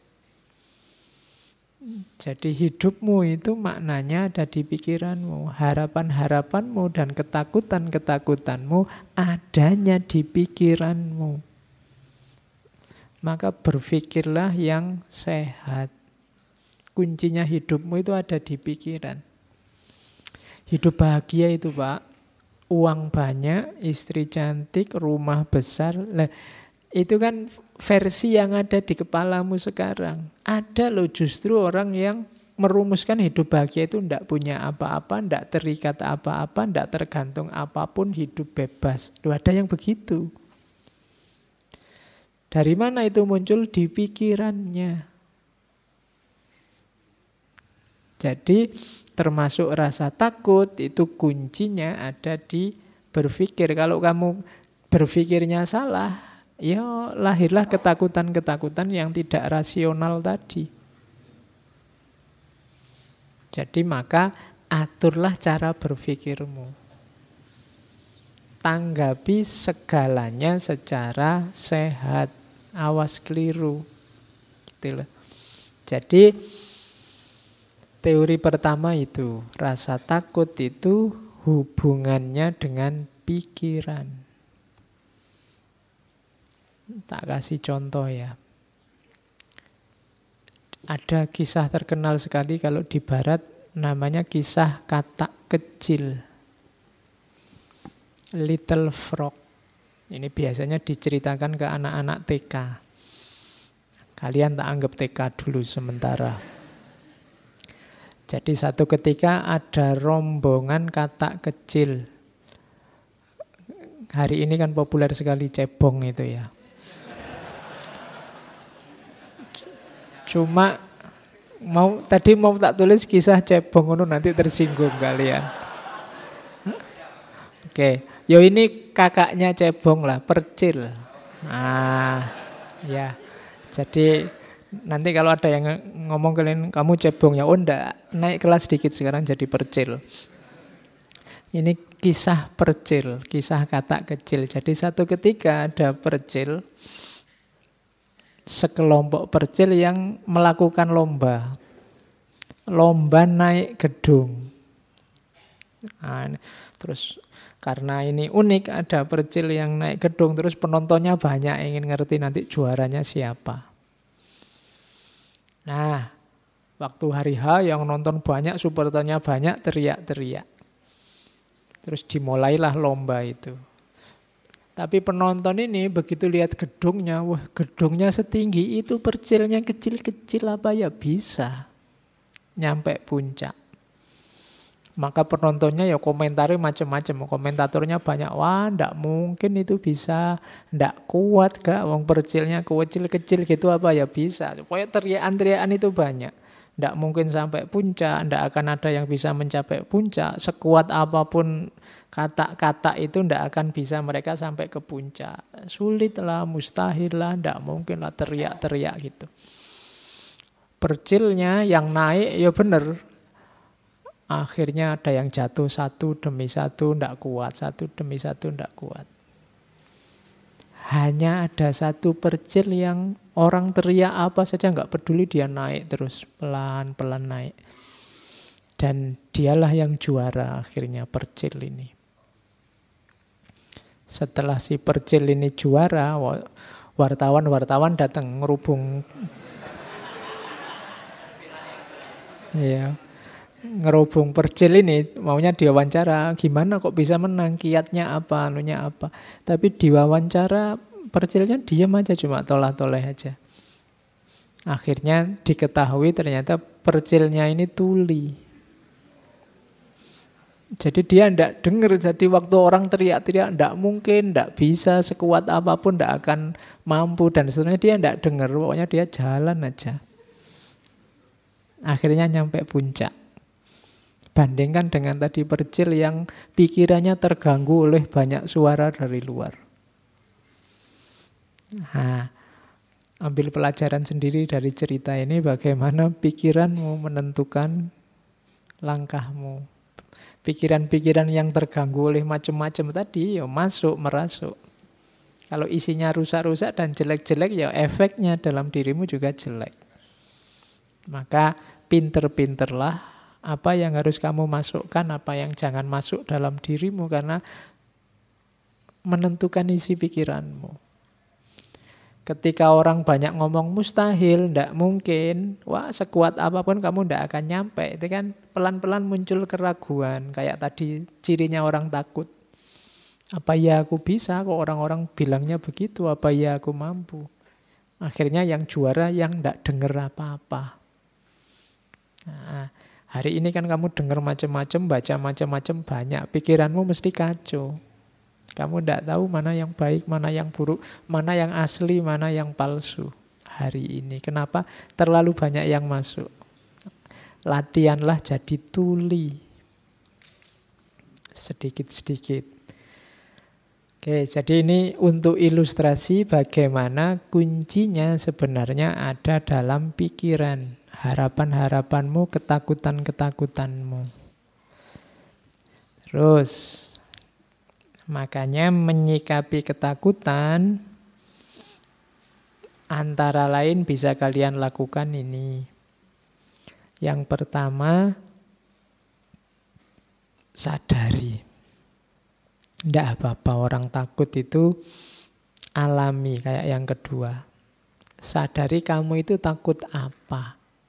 Jadi hidupmu itu maknanya ada di pikiranmu. Harapan-harapanmu dan ketakutan-ketakutanmu adanya di pikiranmu. Maka berpikirlah yang sehat. Kuncinya hidupmu itu ada di pikiran. Hidup bahagia itu Pak, uang banyak, istri cantik, rumah besar. Nah, itu kan versi yang ada di kepalamu sekarang. Ada loh justru orang yang merumuskan hidup bahagia itu tidak punya apa-apa, tidak terikat apa-apa, tidak tergantung apapun, hidup bebas. Loh, ada yang begitu. Dari mana itu muncul? Di pikirannya. Jadi termasuk rasa takut itu kuncinya ada di berpikir. Kalau kamu berpikirnya salah, ya lahirlah ketakutan-ketakutan yang tidak rasional tadi. Jadi maka aturlah cara berpikirmu. Tanggapi segalanya secara sehat. Awas keliru. Gitu loh. Jadi teori pertama itu, rasa takut itu hubungannya dengan pikiran. Tak kasih contoh ya. Ada kisah terkenal sekali kalau di barat, namanya kisah katak kecil. Little Frog. Ini biasanya diceritakan ke anak-anak TK. Kalian tak anggap TK dulu sementara. Jadi satu ketika ada rombongan katak kecil. Hari ini kan populer sekali cebong itu ya. Cuma tadi mau tak tulis kisah cebong itu nanti tersinggung kalian. Oke, yo ini kakaknya cebong lah, Percil. Ya. Jadi nanti kalau ada yang ngomong kalian kamu cebong ya, oh enggak, naik kelas sedikit sekarang jadi Percil. Ini kisah Percil, kisah katak kecil. Jadi satu ketika ada Percil, sekelompok Percil yang melakukan lomba naik gedung. Terus karena ini unik, ada Percil yang naik gedung, terus penontonnya banyak, ingin ngerti nanti juaranya siapa. Nah, waktu hari H yang nonton banyak, supporternya banyak, teriak-teriak. Terus dimulailah lomba itu. Tapi penonton ini begitu lihat gedungnya, wah gedungnya setinggi itu, Percilnya kecil-kecil apa ya bisa nyampe puncak. Maka penontonnya ya komentarnya macam-macam, komentatornya banyak, wah ndak mungkin itu bisa, ndak kuat gak, wong Percilnya kecil-kecil gitu apa ya bisa. Pokoknya teriakan-teriakan itu banyak. Ndak mungkin sampai puncak, ndak akan ada yang bisa mencapai puncak. Sekuat apapun kata-kata itu ndak akan bisa mereka sampai ke puncak. Sulit lah, mustahil lah, ndak mungkin lah, teriak-teriak gitu. Percilnya yang naik ya bener. Akhirnya ada yang jatuh satu demi satu, ndak kuat. Satu demi satu, ndak kuat. Hanya ada satu Percil yang orang teriak apa saja nggak peduli, dia naik terus, pelan-pelan naik. Dan dialah yang juara akhirnya, Percil ini. Setelah si Percil ini juara, wartawan datang ngerubung. Iya. Ngerubung Percil ini, maunya diwawancara, gimana kok bisa menang, kiatnya apa, anunya apa. Tapi diwawancara Percilnya diam aja, cuma tolah-toleh aja. Akhirnya diketahui ternyata Percilnya ini tuli. Jadi dia ndak dengar, jadi waktu orang teriak-teriak ndak mungkin, ndak bisa, sekuat apapun ndak akan mampu dan seterusnya, dia ndak dengar, pokoknya dia jalan aja. Akhirnya nyampe puncak. Bandingkan dengan tadi Percil yang pikirannya terganggu oleh banyak suara dari luar. Nah, ambil pelajaran sendiri dari cerita ini bagaimana pikiranmu menentukan langkahmu. Pikiran-pikiran yang terganggu oleh macam-macam tadi ya merasuk. Kalau isinya rusak-rusak dan jelek-jelek ya efeknya dalam dirimu juga jelek. Maka pinter-pinterlah apa yang harus kamu masukkan, apa yang jangan masuk dalam dirimu, karena menentukan isi pikiranmu. Ketika orang banyak ngomong mustahil, ndak mungkin, wah sekuat apapun kamu ndak akan nyampe. Itu kan pelan-pelan muncul keraguan, kayak tadi cirinya orang takut. Apa ya aku bisa, kok orang-orang bilangnya begitu, apa ya aku mampu. Akhirnya yang juara yang ndak dengar apa-apa. Nah, hari ini kan kamu dengar macam-macam, baca macam-macam, banyak. Pikiranmu mesti kacau. Kamu tidak tahu mana yang baik, mana yang buruk, mana yang asli, mana yang palsu hari ini. Kenapa? Terlalu banyak yang masuk. Latihanlah jadi tuli. Sedikit-sedikit. Oke, jadi ini untuk ilustrasi bagaimana kuncinya sebenarnya ada dalam pikiran, harapan-harapanmu, ketakutan-ketakutanmu. Terus, makanya menyikapi ketakutan antara lain bisa kalian lakukan ini. Yang pertama, sadari. Tidak apa-apa orang takut itu alami kayak yang kedua. Sadari kamu itu takut apa.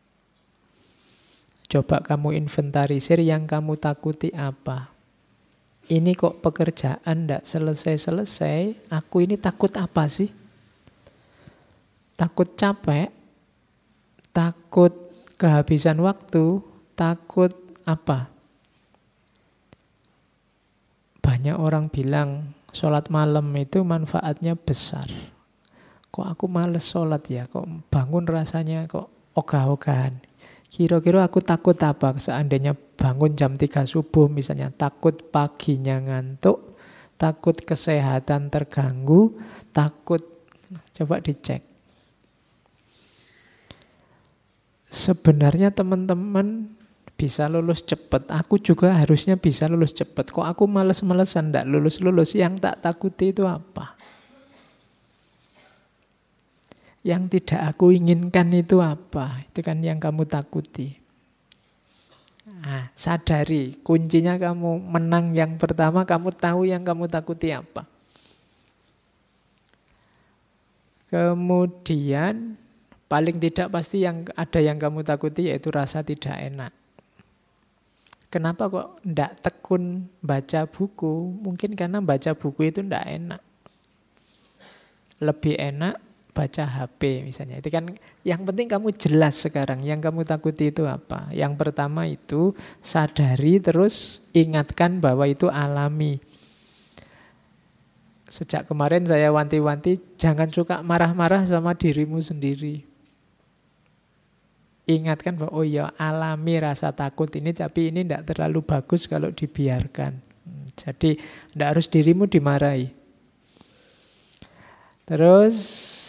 Coba kamu inventarisir yang kamu takuti apa. Ini kok pekerjaan tidak selesai-selesai, aku ini takut apa sih? Takut capek, takut kehabisan waktu, takut apa? Banyak orang bilang sholat malam itu manfaatnya besar. Kok aku males sholat ya? Kok bangun rasanya kok ogah-ogahan? Kira-kira aku takut apa? Seandainya bangun jam 3 subuh misalnya. Takut paginya ngantuk, takut kesehatan terganggu, takut... Coba dicek. Sebenarnya teman-teman bisa lulus cepat. Aku juga harusnya bisa lulus cepat. Kok aku males-malesan tidak lulus-lulus? Yang tak takuti itu apa? Yang tidak aku inginkan itu apa? Itu kan yang kamu takuti. Nah, sadari. Kuncinya kamu menang yang pertama, kamu tahu yang kamu takuti apa. Kemudian, paling tidak pasti yang ada yang kamu takuti yaitu rasa tidak enak. Kenapa kok tidak tekun baca buku? Mungkin karena baca buku itu tidak enak. Lebih enak baca HP misalnya. Itu kan yang penting kamu jelas sekarang yang kamu takuti itu apa. Yang pertama itu sadari terus ingatkan bahwa itu alami. Sejak kemarin saya wanti-wanti jangan suka marah-marah sama dirimu sendiri. Ingatkan bahwa oh ya alami rasa takut ini, tapi ini tidak terlalu bagus kalau dibiarkan. Jadi tidak harus dirimu dimarahi. Terus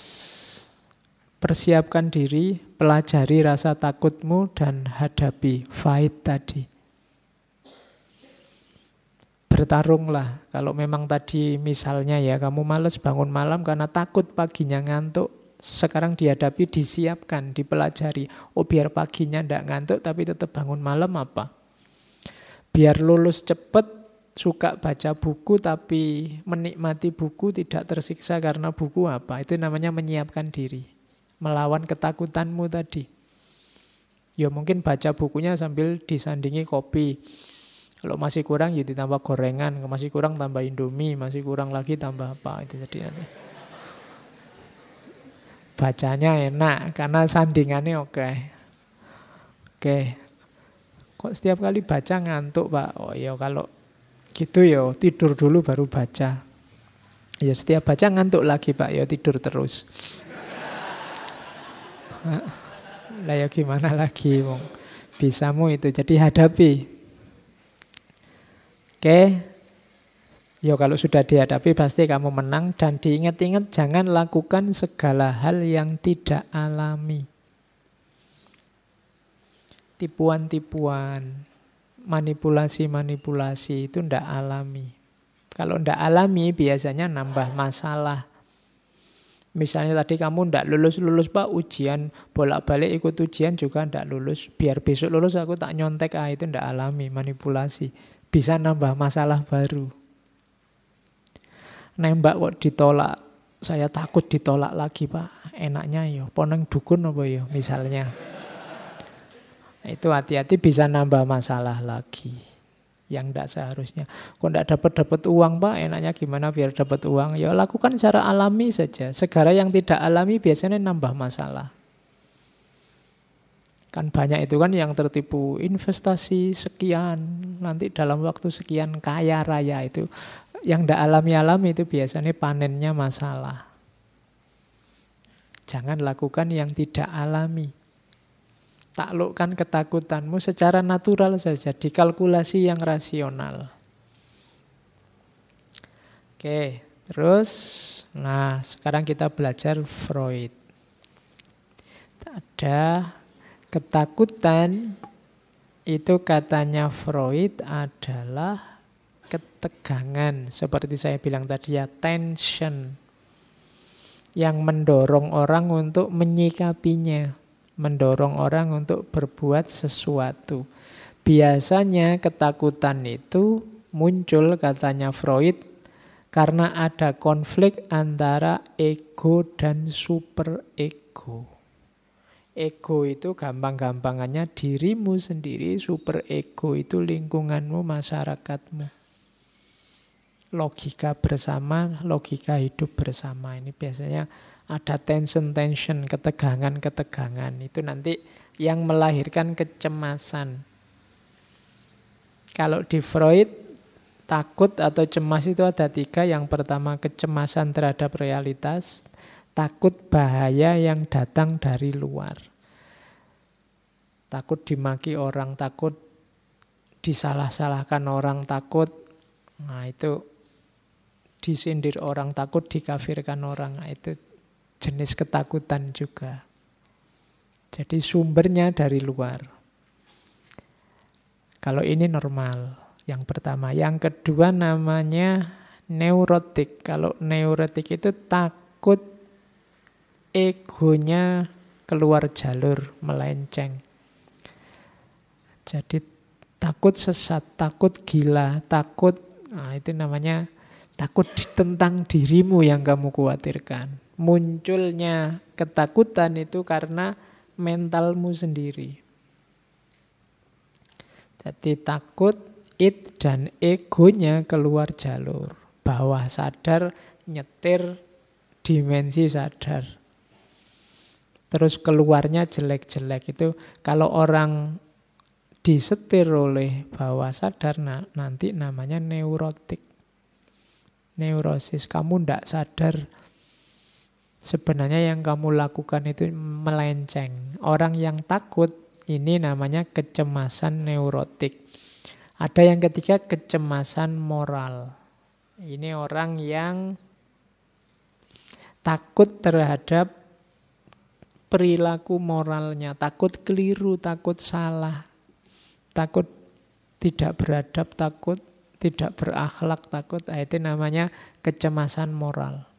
persiapkan diri, pelajari rasa takutmu dan hadapi, fight tadi. Bertarunglah. Kalau memang tadi misalnya ya kamu malas bangun malam karena takut paginya ngantuk. Sekarang dihadapi, disiapkan, dipelajari. Oh biar paginya tidak ngantuk tapi tetap bangun malam apa? Biar lulus cepat, suka baca buku tapi menikmati buku, tidak tersiksa karena buku apa? Itu namanya menyiapkan diri. Melawan ketakutanmu tadi. Ya mungkin baca bukunya sambil disandingi kopi. Kalau masih kurang ya ditambah gorengan, masih kurang tambah Indomie, masih kurang lagi tambah apa. Itu jadi nanti. Bacanya enak karena sandingannya oke. Oke. Kok setiap kali baca ngantuk, Pak? Oh ya kalau gitu ya tidur dulu baru baca. Ya setiap baca ngantuk lagi, Pak. Ya tidur terus. Lah ya gimana lagi, Wong? Bisamu itu. Jadi hadapi. Oke. Ya kalau sudah dihadapi pasti kamu menang. Dan diingat-ingat jangan lakukan segala hal yang tidak alami. Tipuan-tipuan, manipulasi-manipulasi itu tidak alami. Kalau tidak alami biasanya nambah masalah. Misalnya tadi kamu tidak lulus-lulus Pak, ujian bolak-balik ikut ujian juga tidak lulus. Biar besok lulus aku tak nyontek, itu tidak alami, manipulasi. Bisa nambah masalah baru. Nembak kok ditolak, saya takut ditolak lagi Pak. Enaknya ya, poneng dukun apa ya misalnya. Itu hati-hati bisa nambah masalah lagi. Yang tidak seharusnya. Kok tidak dapat uang Pak, enaknya gimana biar dapat uang? Ya lakukan secara alami saja. Segala yang tidak alami biasanya nambah masalah. Kan banyak itu kan yang tertipu investasi sekian, nanti dalam waktu sekian kaya raya itu. Yang tidak alami-alami itu biasanya panennya masalah. Jangan lakukan yang tidak alami. Taklukkan ketakutanmu secara natural saja, dikalkulasi yang rasional. Oke, Terus, nah sekarang kita belajar Freud. Ada ketakutan, itu katanya Freud adalah ketegangan. Seperti saya bilang tadi ya, tension. Yang mendorong orang untuk menyikapinya. Mendorong orang untuk berbuat sesuatu. Biasanya ketakutan itu muncul katanya Freud karena ada konflik antara ego dan superego. Ego itu gampang-gampangannya dirimu sendiri, superego itu lingkunganmu, masyarakatmu. Logika bersama, logika hidup bersama. Ini biasanya ada tension-tension, ketegangan-ketegangan. Itu nanti yang melahirkan kecemasan. Kalau di Freud, takut atau cemas itu ada 3. Yang pertama kecemasan terhadap realitas, takut bahaya yang datang dari luar. Takut dimaki orang, takut disalah-salahkan orang, takut, nah itu disindir orang, takut dikafirkan orang. Nah, itu jenis ketakutan juga. Jadi sumbernya dari luar. Kalau ini normal, yang pertama. Yang kedua namanya neurotik. Kalau neurotik itu takut egonya keluar jalur, melenceng. Jadi takut sesat, takut gila, takut, nah itu namanya takut tentang dirimu yang kamu khawatirkan. Munculnya ketakutan itu karena mentalmu sendiri. Jadi takut id dan egonya keluar jalur. Bawah sadar nyetir dimensi sadar. Terus keluarnya jelek-jelek. Itu kalau orang disetir oleh bawah sadar, nah, nanti namanya neurotik. Neurosis. Kamu tidak sadar sebenarnya yang kamu lakukan itu melenceng. Orang yang takut ini namanya kecemasan neurotik. Ada yang ketiga kecemasan moral. Ini orang yang takut terhadap perilaku moralnya, takut keliru, takut salah, takut tidak beradab, takut tidak berakhlak, takut. Itu namanya kecemasan moral.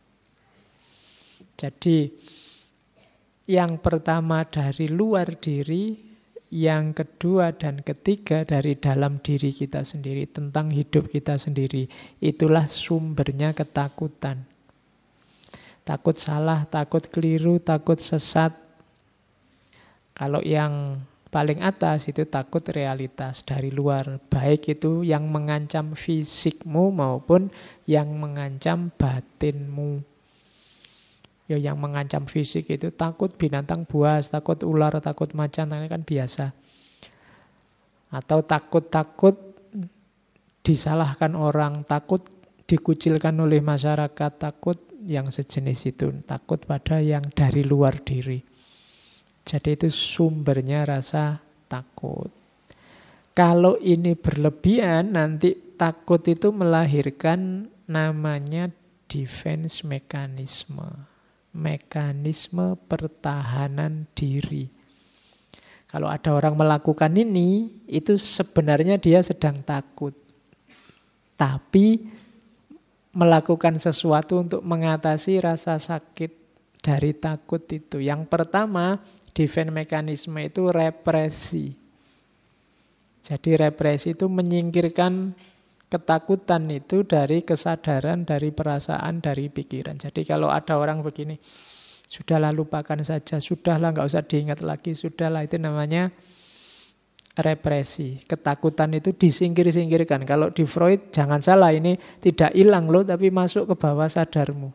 Jadi yang pertama dari luar diri, yang kedua dan ketiga dari dalam diri kita sendiri, tentang hidup kita sendiri. Itulah sumbernya ketakutan. Takut salah, takut keliru, takut sesat. Kalau yang paling atas itu takut realitas dari luar. Baik itu yang mengancam fisikmu maupun yang mengancam batinmu. Ya, yang mengancam fisik itu takut binatang buas, takut ular, takut macan, ini kan biasa. Atau takut disalahkan orang, takut dikucilkan oleh masyarakat, takut yang sejenis itu, takut pada yang dari luar diri. Jadi itu sumbernya rasa takut. Kalau ini berlebihan, nanti takut itu melahirkan namanya defense mechanism. Mekanisme pertahanan diri. Kalau ada orang melakukan ini, itu sebenarnya dia sedang takut. Tapi melakukan sesuatu untuk mengatasi rasa sakit dari takut itu. Yang pertama, defense mekanisme itu represi. Jadi represi itu menyingkirkan ketakutan itu dari kesadaran, dari perasaan, dari pikiran. Jadi kalau ada orang begini, sudahlah lupakan saja, sudahlah nggak usah diingat lagi, sudahlah, itu namanya represi. Ketakutan itu disingkir-singkirkan. Kalau di Freud, jangan salah, ini tidak hilang loh, tapi masuk ke bawah sadarmu.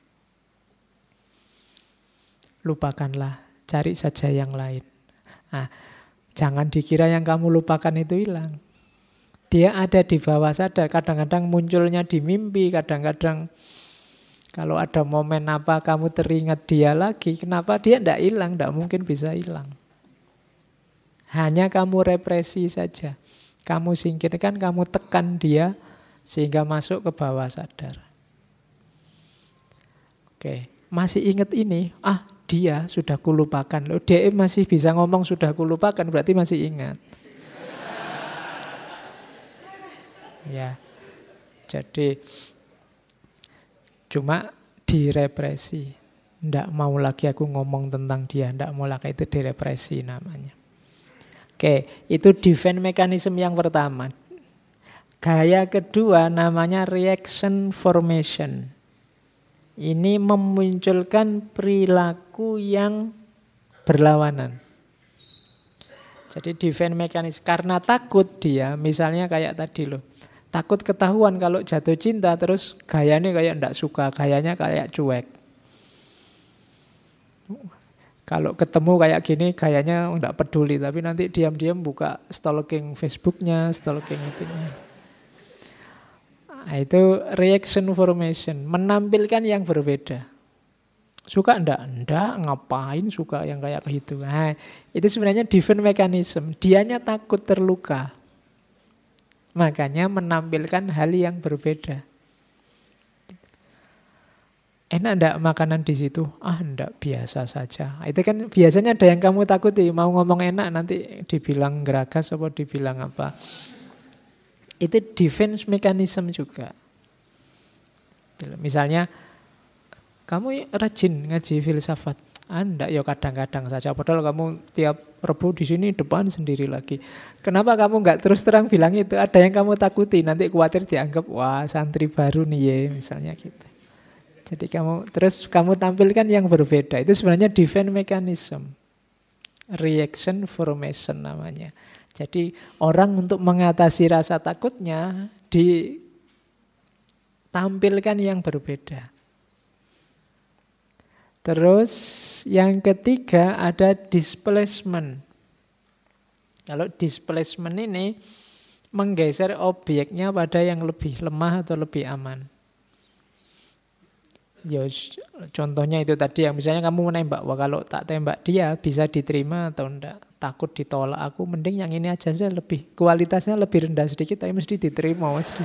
Lupakanlah, cari saja yang lain. Nah, jangan dikira yang kamu lupakan itu hilang. Dia ada di bawah sadar, kadang-kadang munculnya di mimpi, kadang-kadang kalau ada momen apa kamu teringat dia lagi, kenapa dia tidak hilang, tidak mungkin bisa hilang. Hanya kamu represi saja, kamu singkirkan, kamu tekan dia sehingga masuk ke bawah sadar. Oke, masih ingat ini? Ah, dia sudah kulupakan. Loh, dia masih bisa ngomong sudah kulupakan, berarti masih ingat. Ya, jadi cuma direpresi. Ndak mau lagi aku ngomong tentang dia, ndak mau lagi, itu direpresi namanya. Oke, itu defense mechanism yang pertama. Gaya kedua namanya reaction formation. Ini memunculkan perilaku yang berlawanan. Jadi defense mechanism, karena takut dia, misalnya kayak tadi loh. Takut ketahuan kalau jatuh cinta, terus gayanya kayak ndak suka, gayanya kayak cuek. Kalau ketemu kayak gini gayanya nggak peduli, tapi nanti diam-diam buka stalking Facebooknya, stalking itunya. Nah, itu reaction formation, menampilkan yang berbeda. Suka enggak? Enggak, ngapain suka yang kayak gitu. Nah, itu sebenarnya defense mechanism. Dianya takut terluka. Makanya menampilkan hal yang berbeda. Enak enggak makanan di situ? Ah, enggak, biasa saja. Itu kan biasanya ada yang kamu takuti. Mau ngomong enak nanti dibilang geragas atau dibilang apa. Itu defense mechanism juga. Misalnya, kamu rajin ngaji filsafat. Ah, enggak, ya kadang-kadang saja. Padahal kamu tiap Rebu di sini depan sendiri lagi. Kenapa kamu enggak terus terang bilang itu? Ada yang kamu takuti. Nanti khawatir dianggap, wah santri baru nih ya, misalnya gitu. Jadi kamu tampilkan yang berbeda. Itu sebenarnya defense mechanism. Reaction formation namanya. Jadi orang untuk mengatasi rasa takutnya ditampilkan yang berbeda. Terus yang ketiga ada displacement. Kalau displacement ini menggeser objeknya pada yang lebih lemah atau lebih aman. Ya, contohnya itu tadi yang misalnya kamu menembak, wah kalau tak tembak dia bisa diterima atau enggak, takut ditolak aku, mending yang ini aja sih, lebih kualitasnya lebih rendah sedikit tapi mesti diterima mesti.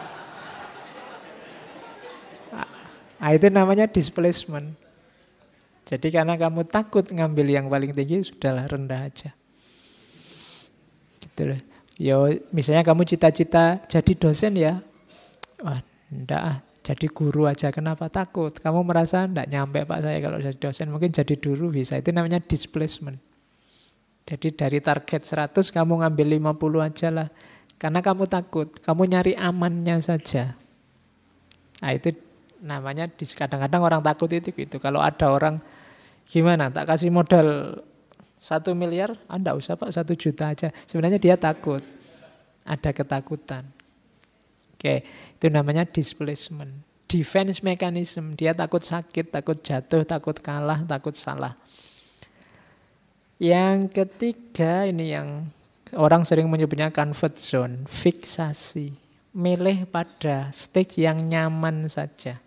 Nah, itu namanya displacement. Jadi karena kamu takut ngambil yang paling tinggi, sudahlah rendah aja. Gitu loh. Ya misalnya kamu cita-cita jadi dosen ya, wah enggak ah, jadi guru aja, kenapa takut? Kamu merasa enggak nyampe Pak saya kalau jadi dosen, mungkin jadi guru bisa. Itu namanya displacement. Jadi dari target 100 kamu ngambil 50 aja lah. Karena kamu takut, kamu nyari amannya saja. Nah itu namanya, kadang-kadang orang takut itu gitu. Kalau ada orang, gimana, tak kasih modal 1 miliar, enggak usah Pak, 1 juta aja. Sebenarnya dia takut, ada ketakutan. Oke, itu namanya displacement. Defense mechanism, dia takut sakit, takut jatuh, takut kalah, takut salah. Yang ketiga ini yang orang sering menyebutnya comfort zone, fiksasi. Milih pada stage yang nyaman saja.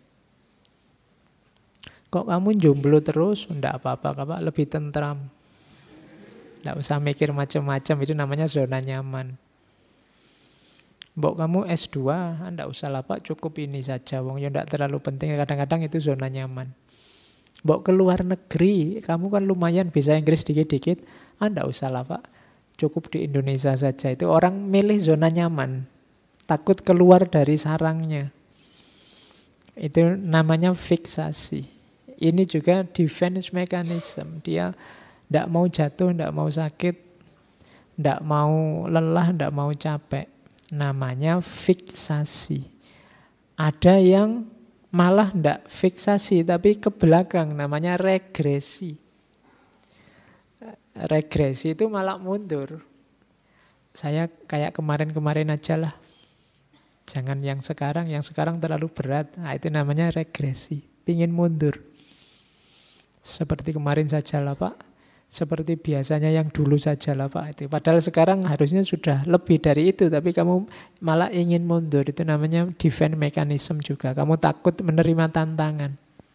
Kok kamu jomblo terus? Enggak apa-apa, lebih tentram. Enggak usah mikir macam-macam, itu namanya zona nyaman. Mbok kamu S2, enggak usah lah Pak, cukup ini saja. Wong ya enggak terlalu penting, kadang-kadang itu zona nyaman. Mbok keluar negeri, kamu kan lumayan bisa Inggris dikit-dikit, enggak usah lah Pak, cukup di Indonesia saja. Itu orang milih zona nyaman, takut keluar dari sarangnya. Itu namanya fiksasi. Ini juga defense mechanism. Dia enggak mau jatuh, enggak mau sakit, enggak mau lelah, enggak mau capek. Namanya fiksasi. Ada yang malah ndak fiksasi tapi ke belakang, namanya regresi. Regresi itu malah mundur. Saya kayak kemarin-kemarin aja lah. Jangan yang sekarang terlalu berat. Nah, itu namanya regresi. Pingin mundur. Seperti kemarin saja lah Pak. Seperti biasanya yang dulu saja lah Pak. Itu. Padahal sekarang harusnya sudah lebih dari itu, tapi kamu malah ingin mundur. Itu namanya defense mechanism juga. Kamu takut menerima tantangan.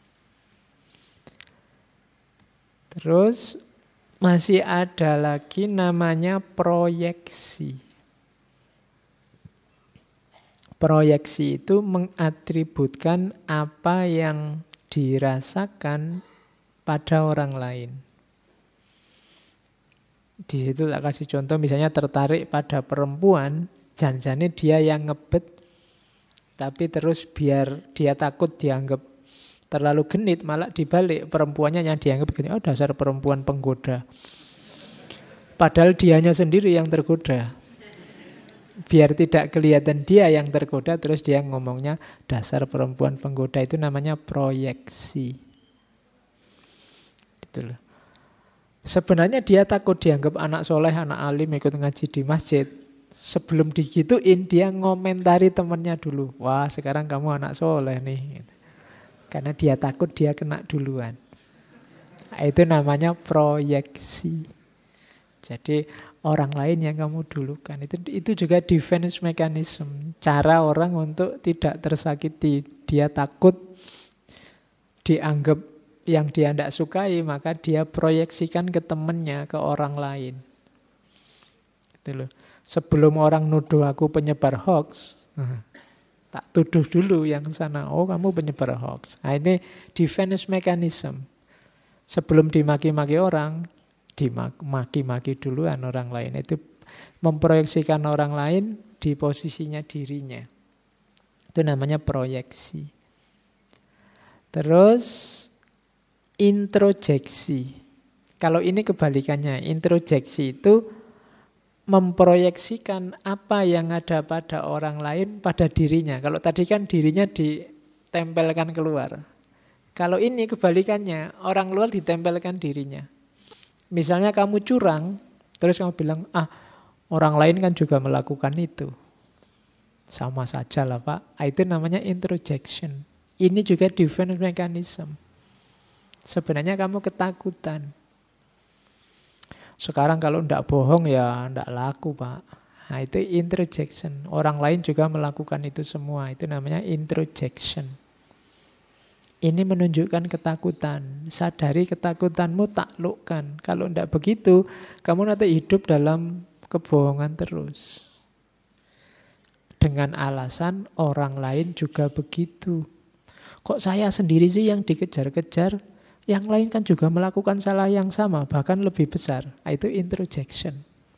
Terus masih ada lagi namanya proyeksi. Proyeksi itu mengatributkan apa yang dirasakan pada orang lain. Di situ tak kasih contoh, misalnya tertarik pada perempuan, jangan-jangan dia yang ngebet, tapi terus biar dia takut dianggap terlalu genit, malah dibalik perempuannya yang dianggap genit. Oh, dasar perempuan penggoda. Padahal dianya sendiri yang tergoda. Biar tidak kelihatan dia yang tergoda, terus dia ngomongnya dasar perempuan penggoda. Itu namanya proyeksi. Gitu loh. Sebenarnya dia takut dianggap anak soleh, anak alim, ikut ngaji di masjid. Sebelum digituin, dia ngomentari temannya dulu. Wah, sekarang kamu anak soleh nih. Karena dia takut dia kena duluan. Nah, itu namanya proyeksi. Jadi orang lain yang kamu dulukan. Itu juga defense mechanism. Cara orang untuk tidak tersakiti. Dia takut dianggap yang dia tidak sukai, maka dia proyeksikan ke temannya, ke orang lain. Gitu loh. Sebelum orang nuduh aku penyebar hoax, tak tuduh dulu yang sana. Oh, kamu penyebar hoax. Nah, ini defense mechanism. Sebelum dimaki-maki orang, dimaki-maki duluan orang lain. Itu memproyeksikan orang lain di posisinya dirinya. Itu namanya proyeksi. Terus introjeksi. Kalau ini kebalikannya, introjeksi itu memproyeksikan apa yang ada pada orang lain pada dirinya. Kalau tadi kan dirinya ditempelkan keluar. Kalau ini kebalikannya, orang luar ditempelkan dirinya. Misalnya kamu curang, terus kamu bilang, orang lain kan juga melakukan itu. Sama saja lah Pak. Itu namanya introjection. Ini juga defense mechanism. Sebenarnya kamu ketakutan. Sekarang kalau tidak bohong ya tidak laku Pak. Nah, itu introjection. Orang lain juga melakukan itu semua. Itu namanya introjection. Ini menunjukkan ketakutan. Sadari ketakutanmu, taklukkan. Kalau tidak begitu, kamu nanti hidup dalam kebohongan terus. Dengan alasan orang lain juga begitu. Kok saya sendiri sih yang dikejar-kejar? Yang lain kan juga melakukan salah yang sama, bahkan lebih besar. Itu introjection.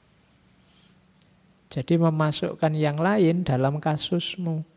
Jadi memasukkan yang lain dalam kasusmu.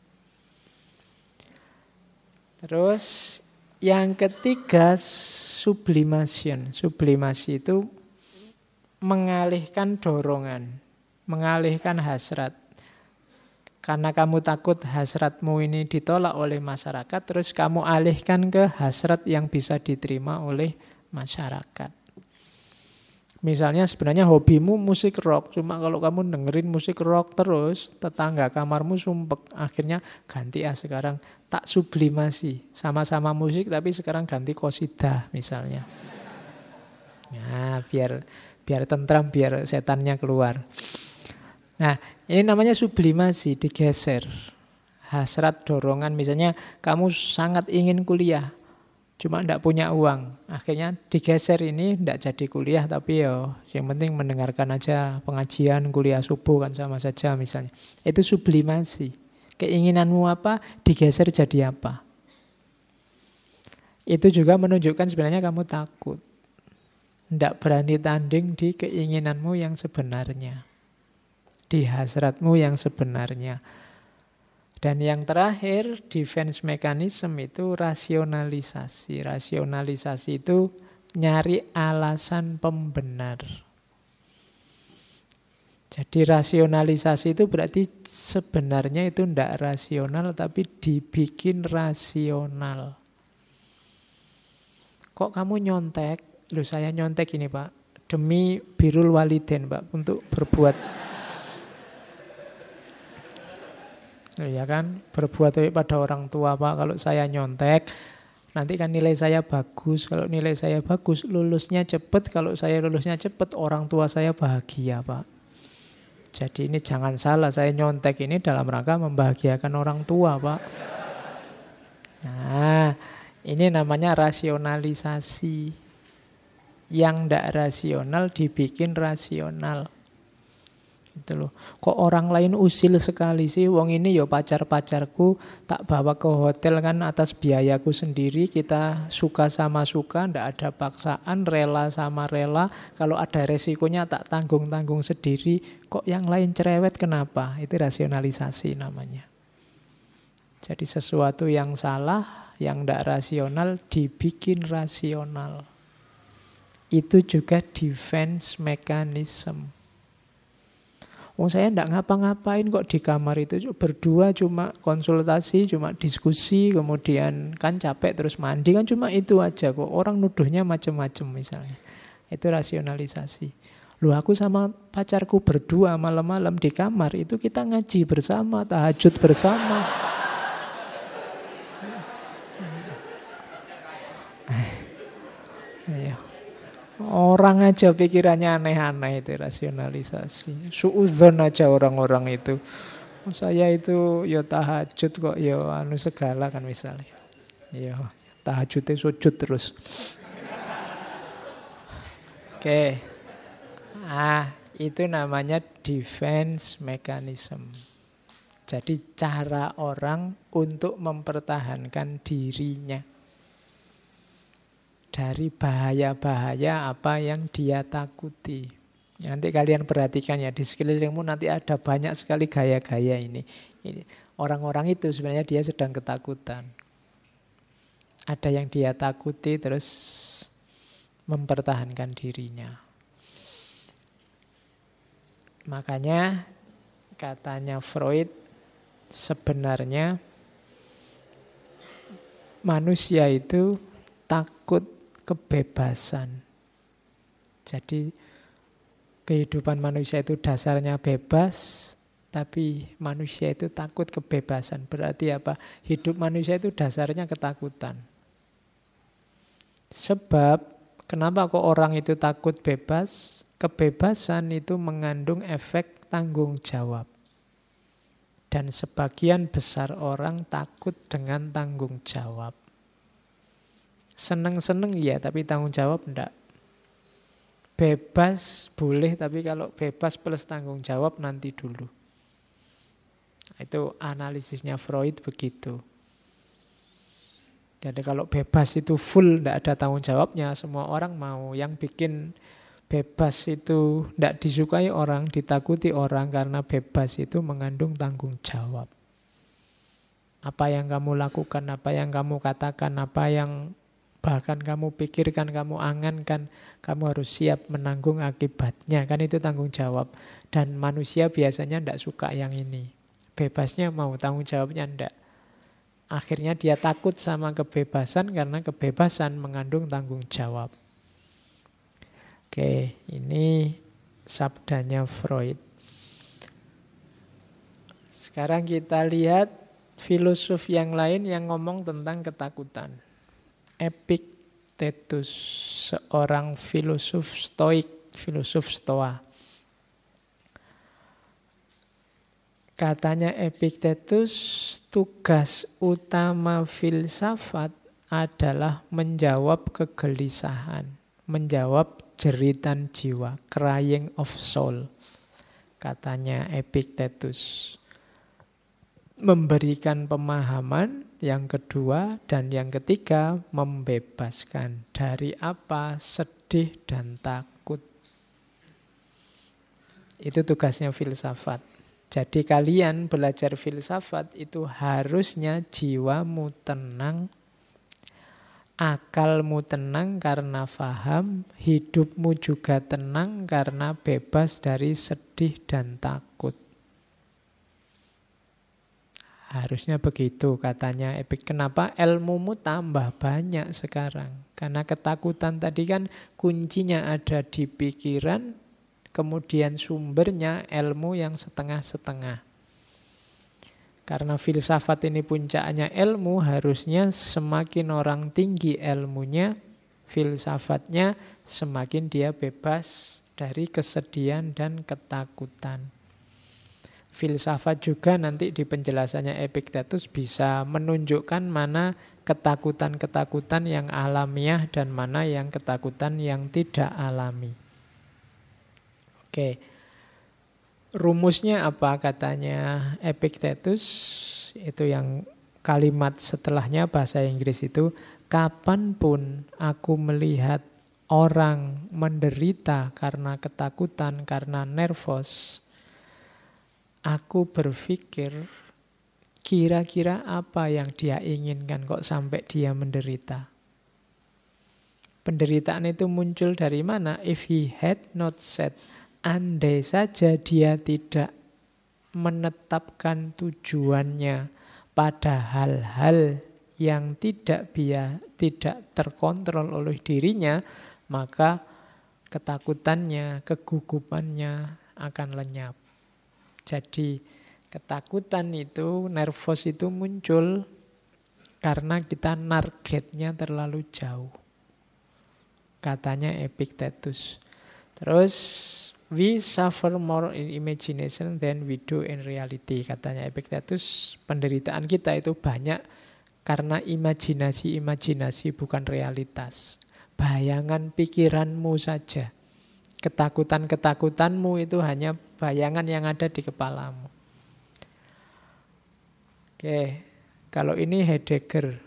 Terus yang ketiga sublimation. Sublimasi itu mengalihkan dorongan, mengalihkan hasrat. Karena kamu takut hasratmu ini ditolak oleh masyarakat, terus kamu alihkan ke hasrat yang bisa diterima oleh masyarakat. Misalnya sebenarnya hobimu musik rock, cuma kalau kamu dengerin musik rock terus, tetangga kamarmu sumpek. Akhirnya ganti sekarang tak sublimasi. Sama-sama musik tapi sekarang ganti qasidah misalnya. Nah, biar tentram, biar setannya keluar. Nah, ini namanya sublimasi, digeser. Hasrat, dorongan, misalnya kamu sangat ingin kuliah, cuma tidak punya uang. Akhirnya digeser ini, tidak jadi kuliah, tapi yang penting mendengarkan aja pengajian, kuliah subuh kan sama saja misalnya. Itu sublimasi. Keinginanmu apa, digeser jadi apa. Itu juga menunjukkan sebenarnya kamu takut. Tidak berani tanding di keinginanmu yang sebenarnya. Di hasratmu yang sebenarnya. Dan yang terakhir, defense mechanism itu rasionalisasi. Rasionalisasi itu nyari alasan pembenar. Jadi rasionalisasi itu berarti sebenarnya itu tidak rasional, tapi dibikin rasional. Kok kamu nyontek? Loh, saya nyontek ini Pak, demi birrul walidain Pak, untuk berbuat ya kan, berbuat baik pada orang tua Pak. Kalau saya nyontek, nanti kan nilai saya bagus. Kalau nilai saya bagus, lulusnya cepat. Kalau saya lulusnya cepat, orang tua saya bahagia Pak. Jadi ini jangan salah, saya nyontek ini dalam rangka membahagiakan orang tua Pak. Nah, ini namanya rasionalisasi. Yang tidak rasional dibikin rasional. Itu loh. Kok orang lain usil sekali sih? Wong ini ya pacar-pacarku, tak bawa ke hotel kan atas biayaku sendiri, kita suka sama suka, ndak ada paksaan, rela sama rela. Kalau ada resikonya tak tanggung-tanggung sendiri. Kok yang lain cerewet kenapa? Itu rasionalisasi namanya. Jadi sesuatu yang salah, yang ndak rasional dibikin rasional. Itu juga defense mechanism. Oh, saya enggak ngapa-ngapain kok di kamar itu, berdua cuma konsultasi, cuma diskusi, kemudian kan capek terus mandi, kan cuma itu aja kok. Orang nuduhnya macam-macam misalnya. Itu rasionalisasi. Loh, aku sama pacarku berdua malam-malam di kamar, itu kita ngaji bersama, tahajud bersama. Iya. Orang aja pikirannya aneh-aneh, itu rasionalisasi. Suudzon aja orang-orang itu. Saya itu ya tahajud kok ya anu segala kan misalnya. Ya tahajudnya sujud terus. Oke. Itu namanya defense mechanism. Jadi cara orang untuk mempertahankan dirinya dari bahaya-bahaya apa yang dia takuti. Nanti kalian perhatikan ya, di sekelilingmu nanti ada banyak sekali gaya-gaya ini. Orang-orang itu sebenarnya dia sedang ketakutan. Ada yang dia takuti terus mempertahankan dirinya. Makanya katanya Freud, sebenarnya manusia itu takut kebebasan. Jadi kehidupan manusia itu dasarnya bebas, tapi manusia itu takut kebebasan. Berarti apa? Hidup manusia itu dasarnya ketakutan. Sebab kenapa kok orang itu takut bebas? Kebebasan itu mengandung efek tanggung jawab. Dan sebagian besar orang takut dengan tanggung jawab. Seneng-seneng ya, tapi tanggung jawab enggak. Bebas boleh, tapi kalau bebas plus tanggung jawab nanti dulu. Itu analisisnya Freud begitu. Jadi kalau bebas itu full, enggak ada tanggung jawabnya, semua orang mau. Yang bikin bebas itu enggak disukai orang, ditakuti orang, karena bebas itu mengandung tanggung jawab. Apa yang kamu lakukan, apa yang kamu katakan, apa yang bahkan kamu pikirkan, kamu angankan, kamu harus siap menanggung akibatnya. Kan itu tanggung jawab. Dan manusia biasanya tidak suka yang ini. Bebasnya mau, tanggung jawabnya tidak. Akhirnya dia takut sama kebebasan karena kebebasan mengandung tanggung jawab. Oke, ini sabdanya Freud. Sekarang kita lihat filosof yang lain yang ngomong tentang ketakutan. Epictetus, seorang filosof stoik, filosof stoa. Katanya Epictetus, tugas utama filsafat adalah menjawab kegelisahan, menjawab jeritan jiwa, crying of soul. Katanya Epictetus. Memberikan pemahaman, yang kedua, dan yang ketiga membebaskan dari apa? Sedih dan takut. Itu tugasnya filsafat. Jadi kalian belajar filsafat itu harusnya jiwamu tenang, akalmu tenang karena faham, hidupmu juga tenang karena bebas dari sedih dan takut. Harusnya begitu katanya Epik. Kenapa ilmumu tambah banyak sekarang? Karena ketakutan tadi kan kuncinya ada di pikiran, kemudian sumbernya ilmu yang setengah-setengah. Karena filsafat ini puncaknya ilmu, harusnya semakin orang tinggi ilmunya, filsafatnya semakin dia bebas dari kesedihan dan ketakutan. Filsafat juga nanti di penjelasannya Epictetus bisa menunjukkan mana ketakutan-ketakutan yang alamiah dan mana yang ketakutan yang tidak alami. Oke. Rumusnya apa katanya Epictetus? Itu yang kalimat setelahnya bahasa Inggris itu, kapanpun aku melihat orang menderita karena ketakutan, karena nervous, aku berpikir kira-kira apa yang dia inginkan kok sampai dia menderita. Penderitaan itu muncul dari mana? If he had not said, andai saja dia tidak menetapkan tujuannya pada hal-hal yang tidak terkontrol oleh dirinya, maka ketakutannya, kegugupannya akan lenyap. Jadi ketakutan itu, nervous itu muncul karena kita targetnya terlalu jauh. Katanya Epictetus. Terus, we suffer more in imagination than we do in reality. Katanya Epictetus, penderitaan kita itu banyak karena imajinasi bukan realitas. Bayangan pikiranmu saja. Ketakutan-ketakutanmu itu hanya bayangan yang ada di kepalamu. Oke, kalau ini Heidegger.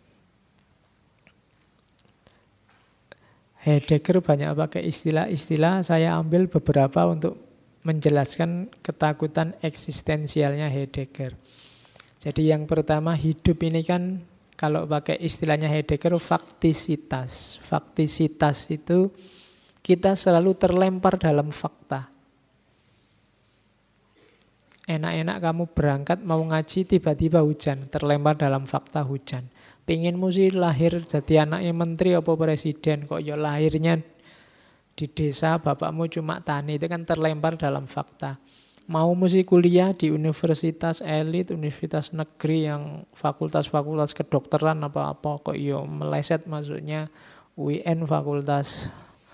Heidegger banyak pakai istilah-istilah, saya ambil beberapa untuk menjelaskan ketakutan eksistensialnya Heidegger. Jadi yang pertama, hidup ini kan kalau pakai istilahnya Heidegger faktisitas. Faktisitas itu kita selalu terlempar dalam fakta. Enak-enak kamu berangkat mau ngaji, tiba-tiba hujan, terlempar dalam fakta hujan. Pengenmu sih lahir jadi anaknya menteri apa presiden, kok ya lahirnya di desa, bapakmu cuma tani, itu kan terlempar dalam fakta. Mau mesti kuliah di universitas elit, universitas negeri yang fakultas-fakultas kedokteran apa-apa, kok ya meleset masuknya UIN fakultas.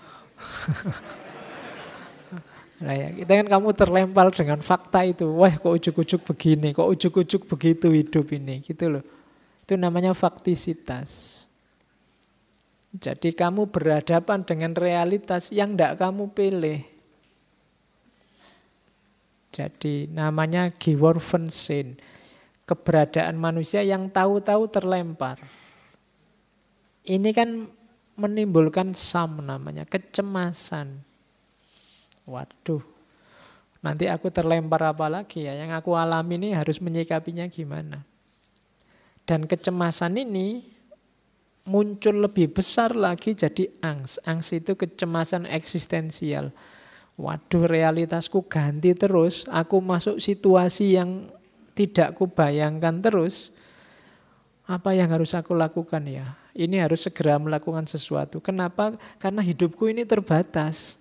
Nah ya, kita kan kamu terlempar dengan fakta itu. Wah, kok ujuk-ujuk begini, kok ujuk-ujuk begitu hidup ini, gitu loh. Itu namanya faktisitas. Jadi kamu berhadapan dengan realitas yang tidak kamu pilih. Jadi namanya Geworfensinn. Keberadaan manusia yang tahu-tahu terlempar. Ini kan menimbulkan namanya kecemasan. Waduh, nanti aku terlempar apa lagi ya? Yang aku alami ini harus menyikapinya gimana? Dan kecemasan ini muncul lebih besar lagi jadi angst. Angst itu kecemasan eksistensial. Waduh, realitasku ganti terus. Aku masuk situasi yang tidak kubayangkan terus. Apa yang harus aku lakukan ya? Ini harus segera melakukan sesuatu. Kenapa? Karena hidupku ini terbatas.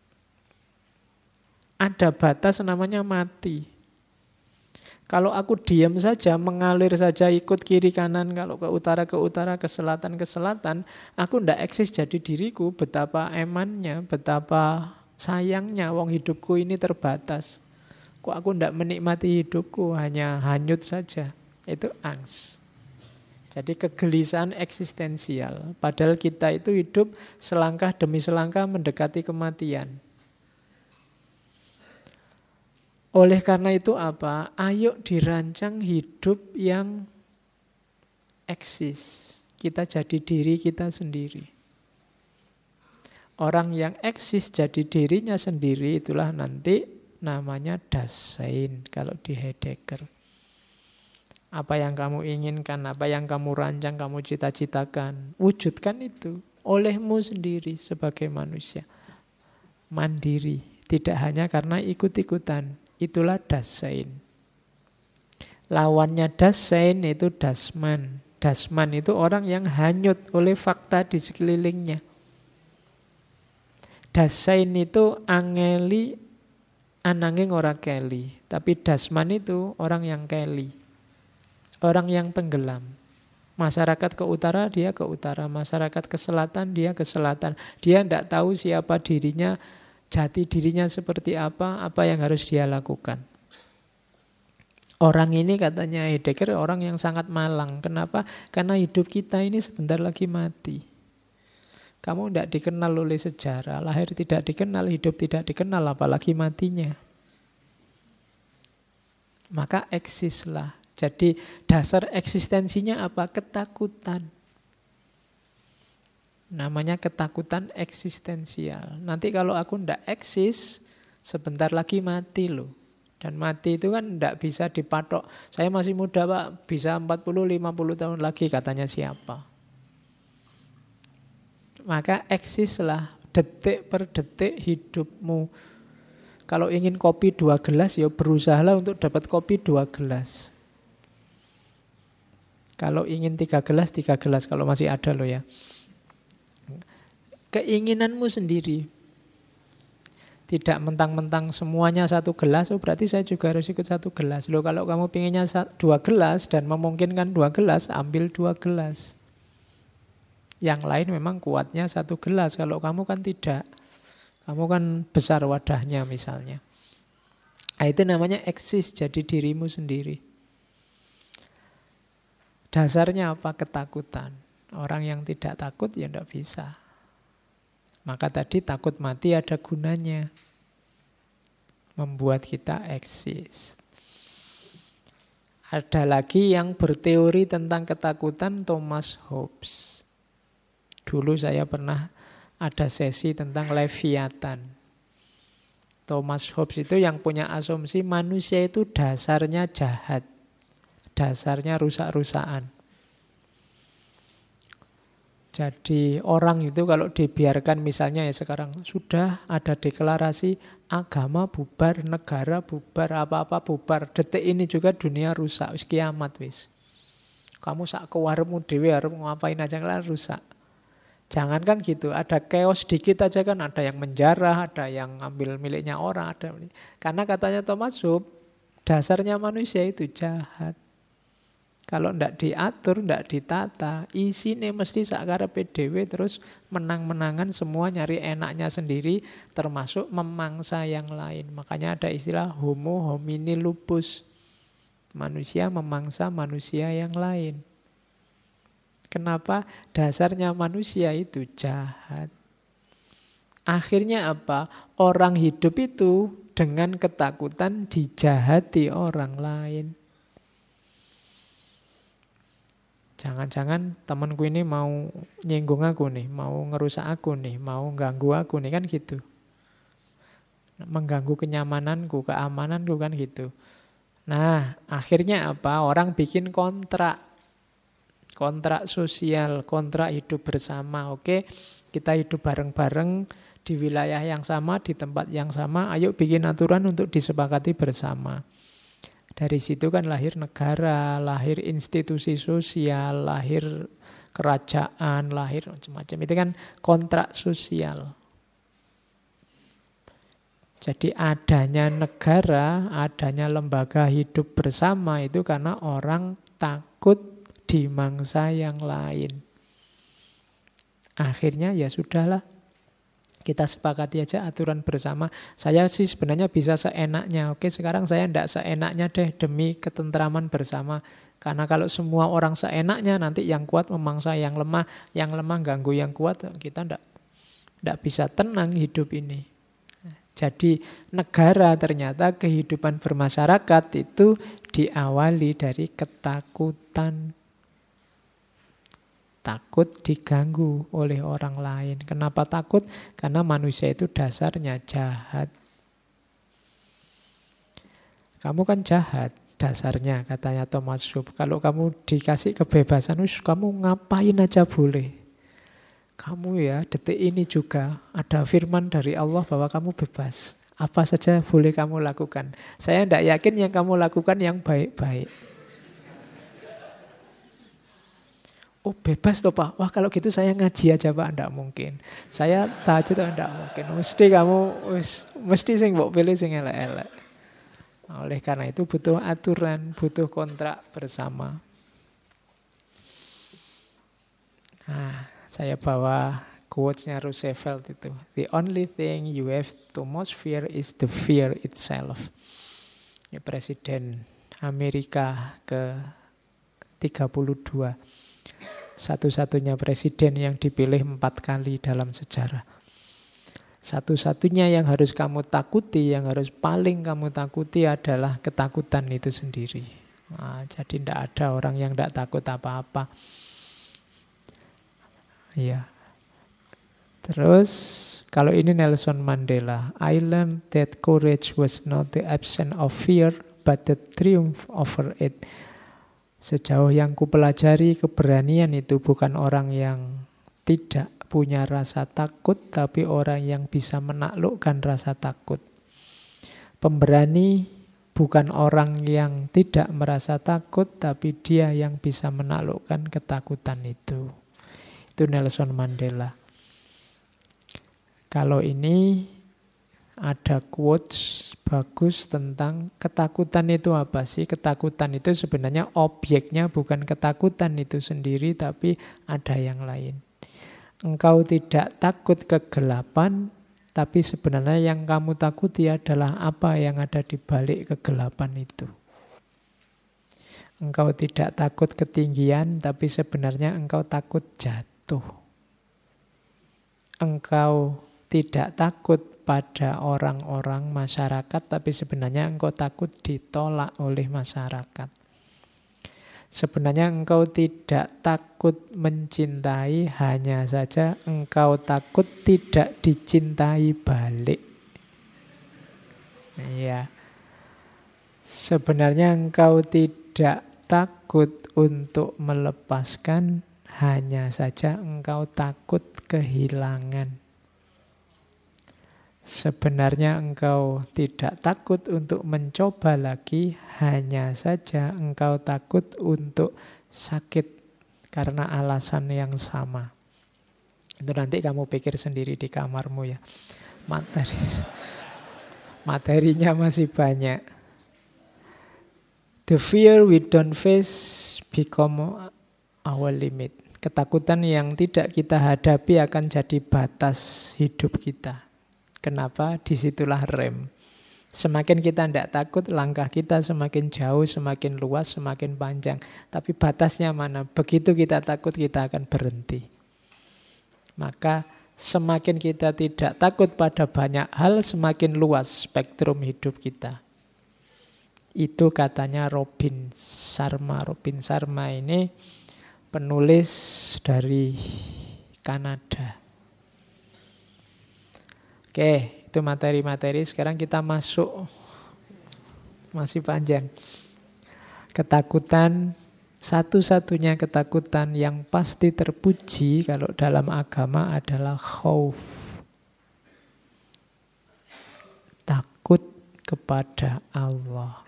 Ada batas namanya mati. Kalau aku diam saja, mengalir saja, ikut kiri kanan, kalau ke utara, ke selatan, aku ndak eksis jadi diriku. Betapa emannya, betapa sayangnya, wong hidupku ini terbatas. Kok aku ndak menikmati hidupku, hanya hanyut saja. Itu angst. Jadi kegelisahan eksistensial. Padahal kita itu hidup selangkah demi selangkah mendekati kematian. Oleh karena itu apa? Ayo dirancang hidup yang eksis. Kita jadi diri kita sendiri. Orang yang eksis jadi dirinya sendiri itulah nanti namanya Dasein kalau di Heidegger. Apa yang kamu inginkan, apa yang kamu rancang, kamu cita-citakan, wujudkan itu olehmu sendiri sebagai manusia. Mandiri, tidak hanya karena ikut-ikutan. Itulah Dasein. Lawannya Dasein itu Dasman. Dasman itu orang yang hanyut oleh fakta di sekelilingnya. Dasein itu angeli ananging ora keli. Tapi Dasman itu orang yang keli. Orang yang tenggelam. Masyarakat ke utara, dia ke utara. Masyarakat ke selatan, dia ke selatan. Dia tidak tahu siapa dirinya, jati dirinya seperti apa yang harus dia lakukan. Orang ini katanya Heidegger orang yang sangat malang. Kenapa? Karena hidup kita ini sebentar lagi mati. Kamu tidak dikenal oleh sejarah, lahir tidak dikenal, hidup tidak dikenal, apalagi matinya. maka eksislah. Jadi dasar eksistensinya apa? Ketakutan. Namanya ketakutan eksistensial. Nanti kalau aku ndak eksis, sebentar lagi mati loh. Dan mati itu kan ndak bisa dipatok. Saya masih muda Pak, bisa 40-50 tahun lagi katanya siapa. Maka eksislah detik per detik hidupmu. Kalau ingin kopi 2 gelas, ya berusahalah untuk dapat kopi 2 gelas. Kalau ingin 3 gelas, 3 gelas. Kalau masih ada loh ya. Keinginanmu sendiri. Tidak mentang-mentang semuanya 1 gelas, oh berarti saya juga harus ikut 1 gelas. Loh kalau kamu pinginnya 2 gelas dan memungkinkan 2 gelas, ambil 2 gelas. Yang lain memang kuatnya 1 gelas. Kalau kamu kan tidak. Kamu kan besar wadahnya misalnya. Nah, itu namanya eksis, jadi dirimu sendiri. Dasarnya apa? Ketakutan. Orang yang tidak takut ya tidak bisa. Maka tadi takut mati ada gunanya. Membuat kita eksis. Ada lagi yang berteori tentang ketakutan, Thomas Hobbes. Dulu saya pernah ada sesi tentang Leviathan. Thomas Hobbes itu yang punya asumsi manusia itu dasarnya jahat. Dasarnya rusak-rusakan. Jadi orang itu kalau dibiarkan misalnya ya sekarang sudah ada deklarasi agama bubar, negara bubar, apa-apa bubar. Detik ini juga dunia rusak, wis kiamat wis. Kamu sak kewarmu dhewe arep ngapain aja lah rusak. Jangankan gitu, ada chaos dikit aja kan, ada yang menjarah, ada yang ngambil miliknya orang, ada. Karena katanya Thomas Hobbes, dasarnya manusia itu jahat. Kalau ndak diatur, ndak ditata, isine mesti sakarepe dhewe terus menang-menangan semua nyari enaknya sendiri, termasuk memangsa yang lain. Makanya ada istilah homo homini lupus. Manusia memangsa manusia yang lain. Kenapa? Dasarnya manusia itu jahat. Akhirnya apa? Orang hidup itu dengan ketakutan dijahati orang lain. Jangan-jangan temanku ini mau nyinggung aku nih, mau ngerusak aku nih, mau ganggu aku nih, kan gitu. Mengganggu kenyamananku, keamananku kan gitu. Nah, akhirnya apa? Orang bikin kontrak. Kontrak sosial, kontrak hidup bersama. Oke, kita hidup bareng-bareng di wilayah yang sama, di tempat yang sama. Ayo bikin aturan untuk disepakati bersama. Dari situ kan lahir negara, lahir institusi sosial, lahir kerajaan, lahir macam-macam. Itu kan kontrak sosial. Jadi adanya negara, adanya lembaga hidup bersama itu karena orang takut dimangsa yang lain. Akhirnya ya sudahlah, kita sepakati aja aturan bersama. Saya sih sebenarnya bisa seenaknya. Oke, sekarang saya tidak seenaknya deh demi ketentraman bersama. Karena kalau semua orang seenaknya, nanti yang kuat memangsa yang lemah ganggu yang kuat, kita tidak bisa tenang hidup ini. Jadi negara ternyata kehidupan bermasyarakat itu diawali dari ketakutan. Takut diganggu oleh orang lain. Kenapa takut? Karena manusia itu dasarnya jahat. Kamu kan jahat dasarnya, katanya Thomas Hobbes. Kalau kamu dikasih kebebasan, kamu ngapain aja boleh. Kamu ya detik ini juga ada firman dari Allah bahwa kamu bebas. Apa saja boleh kamu lakukan. Saya tidak yakin yang kamu lakukan yang baik-baik. Oh bebas toh Pak, wah kalau gitu saya ngaji aja Pak, enggak mungkin. Saya tahajud enggak mungkin. Mesti kamu, mesti sing mbok pilih sing elek-elek. Oleh karena itu butuh aturan, butuh kontrak bersama. Nah, saya bawa quotes-nya Roosevelt itu. The only thing you have to most fear is the fear itself. Ini Presiden Amerika ke-32. Satu-satunya presiden yang dipilih 4 kali dalam sejarah. Satu-satunya yang harus kamu takuti, yang harus paling kamu takuti adalah ketakutan itu sendiri. Nah, jadi tidak ada orang yang tidak takut apa-apa. Ya. Terus kalau ini Nelson Mandela, I learned that courage was not the absence of fear, but the triumph over it. Sejauh yang kupelajari, keberanian itu bukan orang yang tidak punya rasa takut, tapi orang yang bisa menaklukkan rasa takut. Pemberani bukan orang yang tidak merasa takut, tapi dia yang bisa menaklukkan ketakutan itu. Itu Nelson Mandela. Kalau ini ada quotes bagus tentang ketakutan itu apa sih? Ketakutan itu sebenarnya objeknya bukan ketakutan itu sendiri, tapi ada yang lain. Engkau tidak takut kegelapan, tapi sebenarnya yang kamu takuti adalah apa yang ada di balik kegelapan itu. Engkau tidak takut ketinggian, tapi sebenarnya engkau takut jatuh. Engkau tidak takut pada orang-orang masyarakat, tapi sebenarnya engkau takut ditolak oleh masyarakat. Sebenarnya engkau tidak takut mencintai, hanya saja engkau takut tidak dicintai balik. Ya. Sebenarnya engkau tidak takut untuk melepaskan, hanya saja engkau takut kehilangan. Sebenarnya engkau tidak takut untuk mencoba lagi, hanya saja engkau takut untuk sakit karena alasan yang sama. Itu nanti kamu pikir sendiri di kamarmu ya. Materinya masih banyak. The fear we don't face become our limit. Ketakutan yang tidak kita hadapi akan jadi batas hidup kita. Kenapa? Disitulah rem. Semakin kita tidak takut, langkah kita semakin jauh, semakin luas, semakin panjang. Tapi batasnya mana? Begitu kita takut, kita akan berhenti. Maka semakin kita tidak takut pada banyak hal, semakin luas spektrum hidup kita. Itu katanya Robin Sharma. Robin Sharma ini penulis dari Kanada. Oke, itu materi-materi. Sekarang kita masuk, masih panjang. Ketakutan, satu-satunya ketakutan yang pasti terpuji kalau dalam agama adalah khauf. Takut kepada Allah.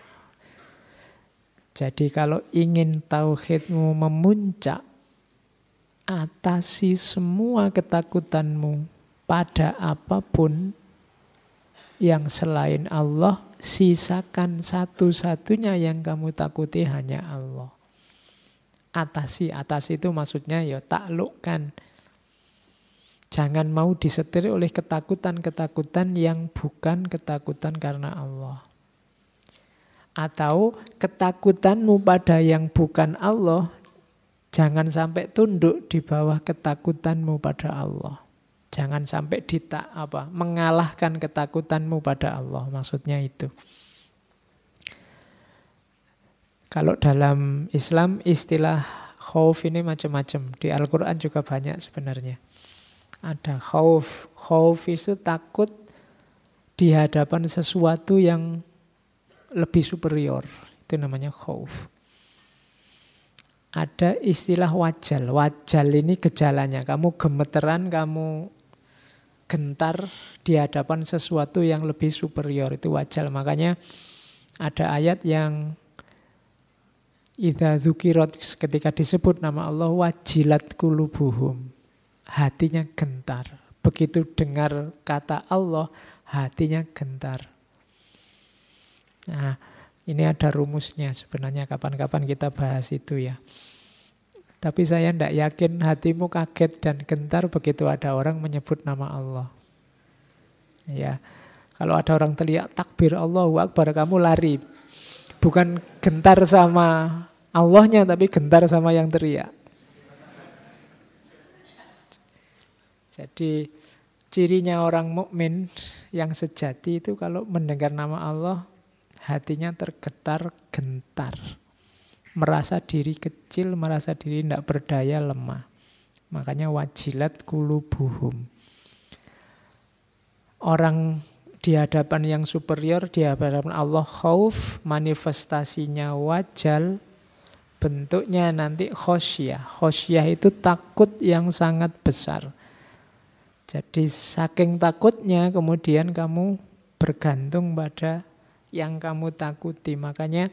Jadi kalau ingin tauhidmu memuncak, atasi semua ketakutanmu pada apapun yang selain Allah, sisakan satu-satunya yang kamu takuti hanya Allah. Atasi itu maksudnya ya taklukkan. Jangan mau disetir oleh ketakutan-ketakutan yang bukan ketakutan karena Allah. Atau ketakutanmu pada yang bukan Allah, jangan sampai tunduk di bawah ketakutanmu pada Allah. Jangan sampai mengalahkan ketakutanmu pada Allah, maksudnya itu. Kalau dalam Islam istilah khauf ini macam-macam. Di Al-Quran juga banyak sebenarnya. Ada khauf. Khauf itu takut di hadapan sesuatu yang lebih superior. Itu namanya khauf. Ada istilah wajal. Wajal ini gejalanya. Kamu gemeteran, kamu gentar di hadapan sesuatu yang lebih superior. Itu wajal. Makanya ada ayat yang idza dzukirat, ketika disebut nama Allah, wajilat qulubuhum. Hatinya gentar. Begitu dengar kata Allah, hatinya gentar. Nah, ini ada rumusnya sebenarnya, kapan-kapan kita bahas itu ya. Tapi saya tidak yakin hatimu kaget dan gentar begitu ada orang menyebut nama Allah. Ya, kalau ada orang teriak takbir Allahu Akbar, kamu lari. Bukan gentar sama Allahnya, tapi gentar sama yang teriak. Jadi Cirinya orang mukmin yang sejati itu kalau mendengar nama Allah, hatinya tergetar gentar. Merasa diri kecil, merasa diri tidak berdaya, lemah. Makanya wajilat qulubuhum. Orang di hadapan yang superior, di hadapan Allah khauf, manifestasinya wajal, bentuknya nanti khosyah. Khosyah itu takut yang sangat besar. Jadi saking takutnya kemudian kamu bergantung pada yang kamu takuti. Makanya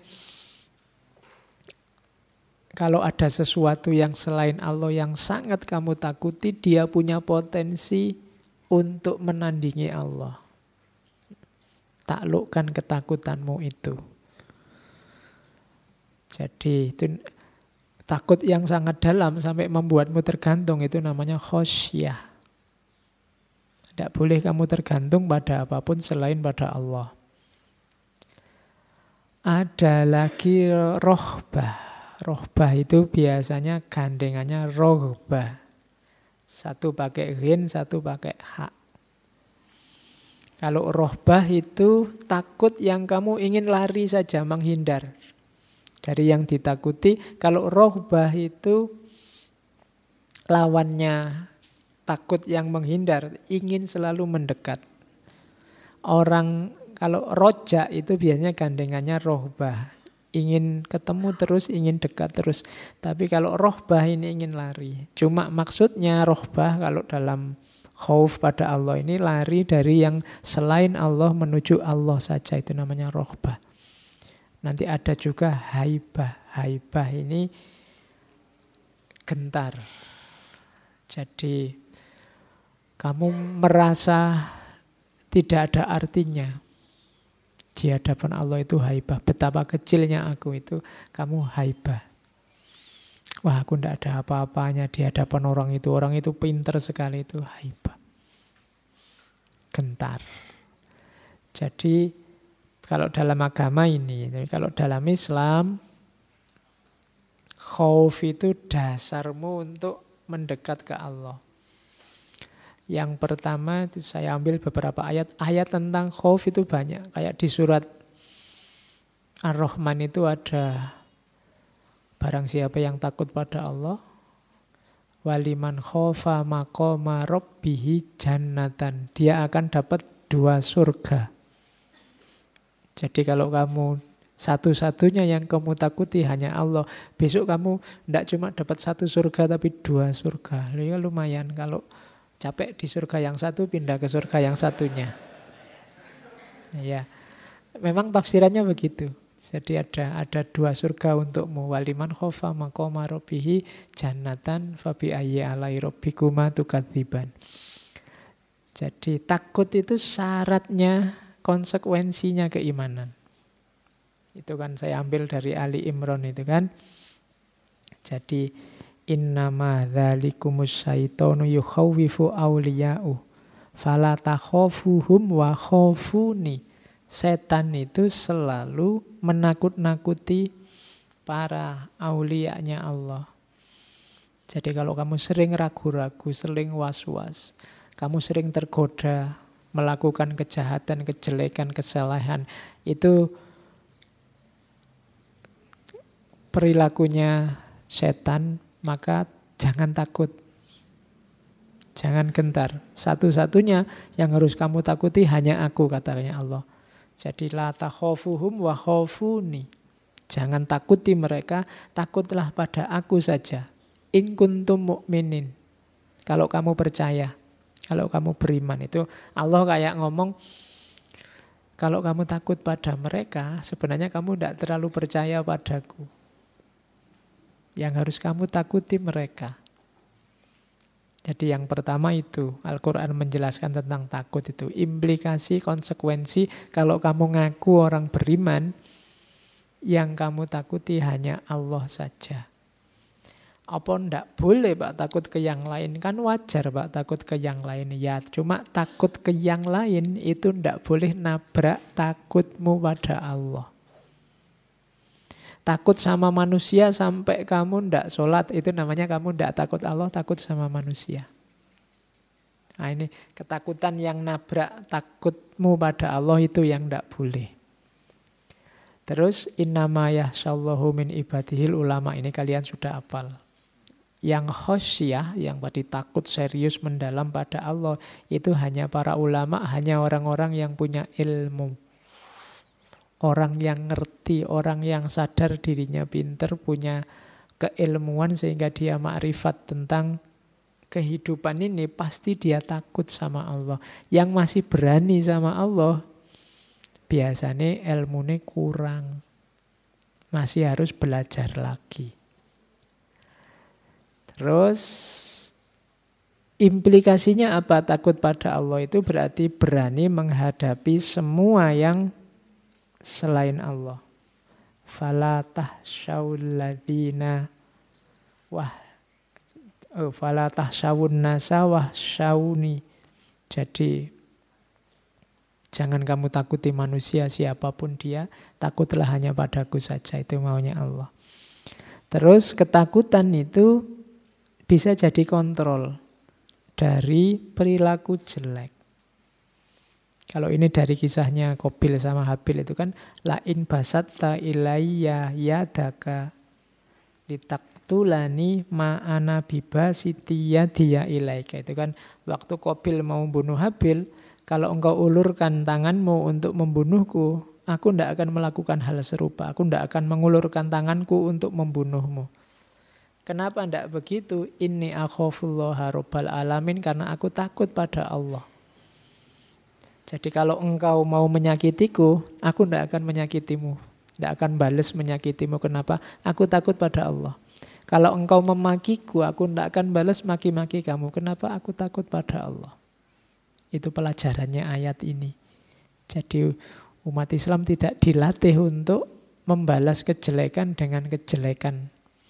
kalau ada sesuatu yang selain Allah yang sangat kamu takuti, dia punya potensi untuk menandingi Allah. Taklukkan ketakutanmu itu. Jadi itu takut yang sangat dalam sampai membuatmu tergantung, itu namanya khosyah. Tidak boleh kamu tergantung pada apapun selain pada Allah. Ada lagi rohbah. Rohbah itu biasanya gandengannya rohbah. Satu pakai ghin, satu pakai hak. Kalau rohbah itu takut yang kamu ingin lari saja, menghindar dari yang ditakuti. Kalau rohbah itu lawannya takut yang menghindar, ingin selalu mendekat. Orang kalau roja itu biasanya gandengannya rohbah. Ingin ketemu terus, ingin dekat terus. Tapi kalau rohbah ini ingin lari. Cuma maksudnya rohbah kalau dalam khauf pada Allah ini lari dari yang selain Allah menuju Allah saja. Itu namanya rohbah. Nanti ada juga haibah. Haibah ini gentar. Jadi kamu merasa tidak ada artinya. Di hadapan Allah itu haibah. Betapa kecilnya aku itu, kamu haibah. Wah, aku tidak ada apa-apanya di hadapan orang itu. Orang itu pintar sekali, itu haibah. Gentar. Jadi kalau dalam agama ini, kalau dalam Islam, khauf itu dasarmu untuk mendekat ke Allah. Yang pertama itu saya ambil beberapa ayat. Ayat tentang khauf itu banyak. Kayak di surat Ar-Rahman itu ada barang siapa yang takut pada Allah, waliman khofa maqama rabbihi jannatan. Dia akan dapat 2 surga. Jadi kalau kamu satu-satunya yang kamu takuti hanya Allah, besok kamu tidak cuma dapat 1 surga tapi 2 surga. Ya lumayan kalau capek di surga yang satu, pindah ke surga yang satunya. Ya, memang tafsirannya begitu. Jadi ada 2 surga untukmu. Waliman khofa maqama rabbihi jannatan fabi ayyi alai rabbikuma tukadziban. Jadi takut itu syaratnya, konsekuensinya keimanan. Itu kan saya ambil dari Ali Imran itu kan. Jadi innama dzalikumus syaitonu yukhawwifu awliya'u fala takhafuhum wa khafuni. Setan itu selalu menakut-nakuti para aulianya Allah. Jadi kalau kamu sering ragu-ragu, sering was-was, kamu sering tergoda melakukan kejahatan, kejelekan, kesalahan, itu perilakunya setan. Maka jangan takut, jangan gentar. Satu-satunya yang harus kamu takuti hanya aku, katanya Allah. Jadi la takhafuhum wa khafuni. Jangan takuti mereka, takutlah pada aku saja. In kuntum mu'minin. Kalau kamu percaya, kalau kamu beriman, itu Allah kayak ngomong, kalau kamu takut pada mereka, sebenarnya kamu tidak terlalu percaya padaku. Yang harus kamu takuti mereka. Jadi yang pertama itu, Al-Quran menjelaskan tentang takut itu. Implikasi, konsekuensi, kalau kamu ngaku orang beriman, yang kamu takuti hanya Allah saja. Apa ndak boleh Pak takut ke yang lain? Kan wajar Pak takut ke yang lain. Ya cuma takut ke yang lain itu ndak boleh nabrak takutmu pada Allah. Takut sama manusia sampai kamu ndak sholat, itu namanya kamu ndak takut Allah, takut sama manusia. Nah, ini ketakutan yang nabrak takutmu pada Allah itu yang tidak boleh. Terus innama yahsyallahu min ibadihil ulama, ini kalian sudah hafal. Yang khosyah, yang tadi takut serius mendalam pada Allah, itu hanya para ulama, hanya orang-orang yang punya ilmu. Orang yang ngerti, orang yang sadar dirinya pinter, punya keilmuan sehingga dia makrifat tentang kehidupan ini, pasti dia takut sama Allah. Yang masih berani sama Allah, biasanya ilmunya kurang. Masih harus belajar lagi. Terus implikasinya apa? Takut pada Allah itu berarti berani menghadapi semua yang selain Allah. Fala tahsyawul ladzina fala tahsyawun nasa wahsyawni. Jadi jangan kamu takuti manusia siapapun dia, takutlah hanya padaku saja, itu maunya Allah. Terus ketakutan itu bisa jadi kontrol dari perilaku jelek. Kalau ini dari kisahnya Qabil sama Habil itu kan lain basatta ilayya yadaka litaktulani ma'ana bibasitiya dia ilaika. Itu kan waktu Qabil mau bunuh Habil, kalau engkau ulurkan tanganmu untuk membunuhku, aku tidak akan melakukan hal serupa. Aku tidak akan mengulurkan tanganku untuk membunuhmu. Kenapa tidak begitu? Inni akhafullaha rabbal alamin, karena aku takut pada Allah. Jadi kalau engkau mau menyakitiku, aku tidak akan menyakitimu. Tidak akan balas menyakitimu. Kenapa? Aku takut pada Allah. Kalau engkau memakiku, aku tidak akan balas maki-maki kamu. Kenapa? Aku takut pada Allah. Itu pelajarannya ayat ini. Jadi umat Islam tidak dilatih untuk membalas kejelekan dengan kejelekan.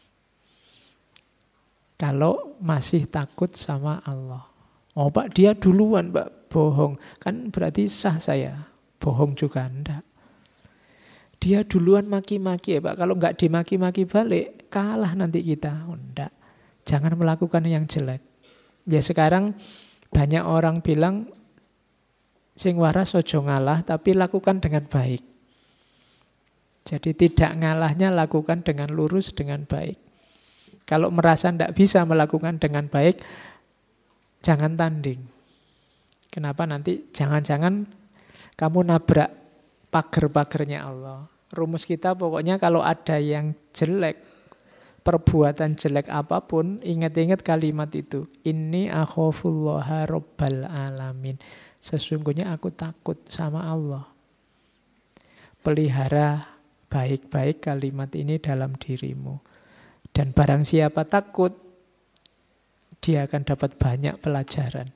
Kalau masih takut sama Allah. Oh Pak, dia duluan Pak, bohong. Kan berarti sah saya. Bohong juga enggak. Dia duluan maki-maki ya Pak. Kalau enggak dimaki-maki balik, kalah nanti kita. Oh, enggak. Jangan melakukan yang jelek. Ya sekarang banyak orang bilang, sing waras ojo ngalah, tapi lakukan dengan baik. Jadi tidak ngalahnya lakukan dengan lurus, dengan baik. Kalau merasa tidak bisa melakukan dengan baik, jangan tanding. Kenapa? Nanti jangan-jangan kamu nabrak pagar-pagarnya Allah. Rumus kita pokoknya kalau ada yang jelek, perbuatan jelek apapun, ingat-ingat kalimat itu. Inni akhafullaha rabbal alamin. Sesungguhnya aku takut sama Allah. Pelihara baik-baik kalimat ini dalam dirimu. Dan barang siapa takut, dia akan dapat banyak pelajaran.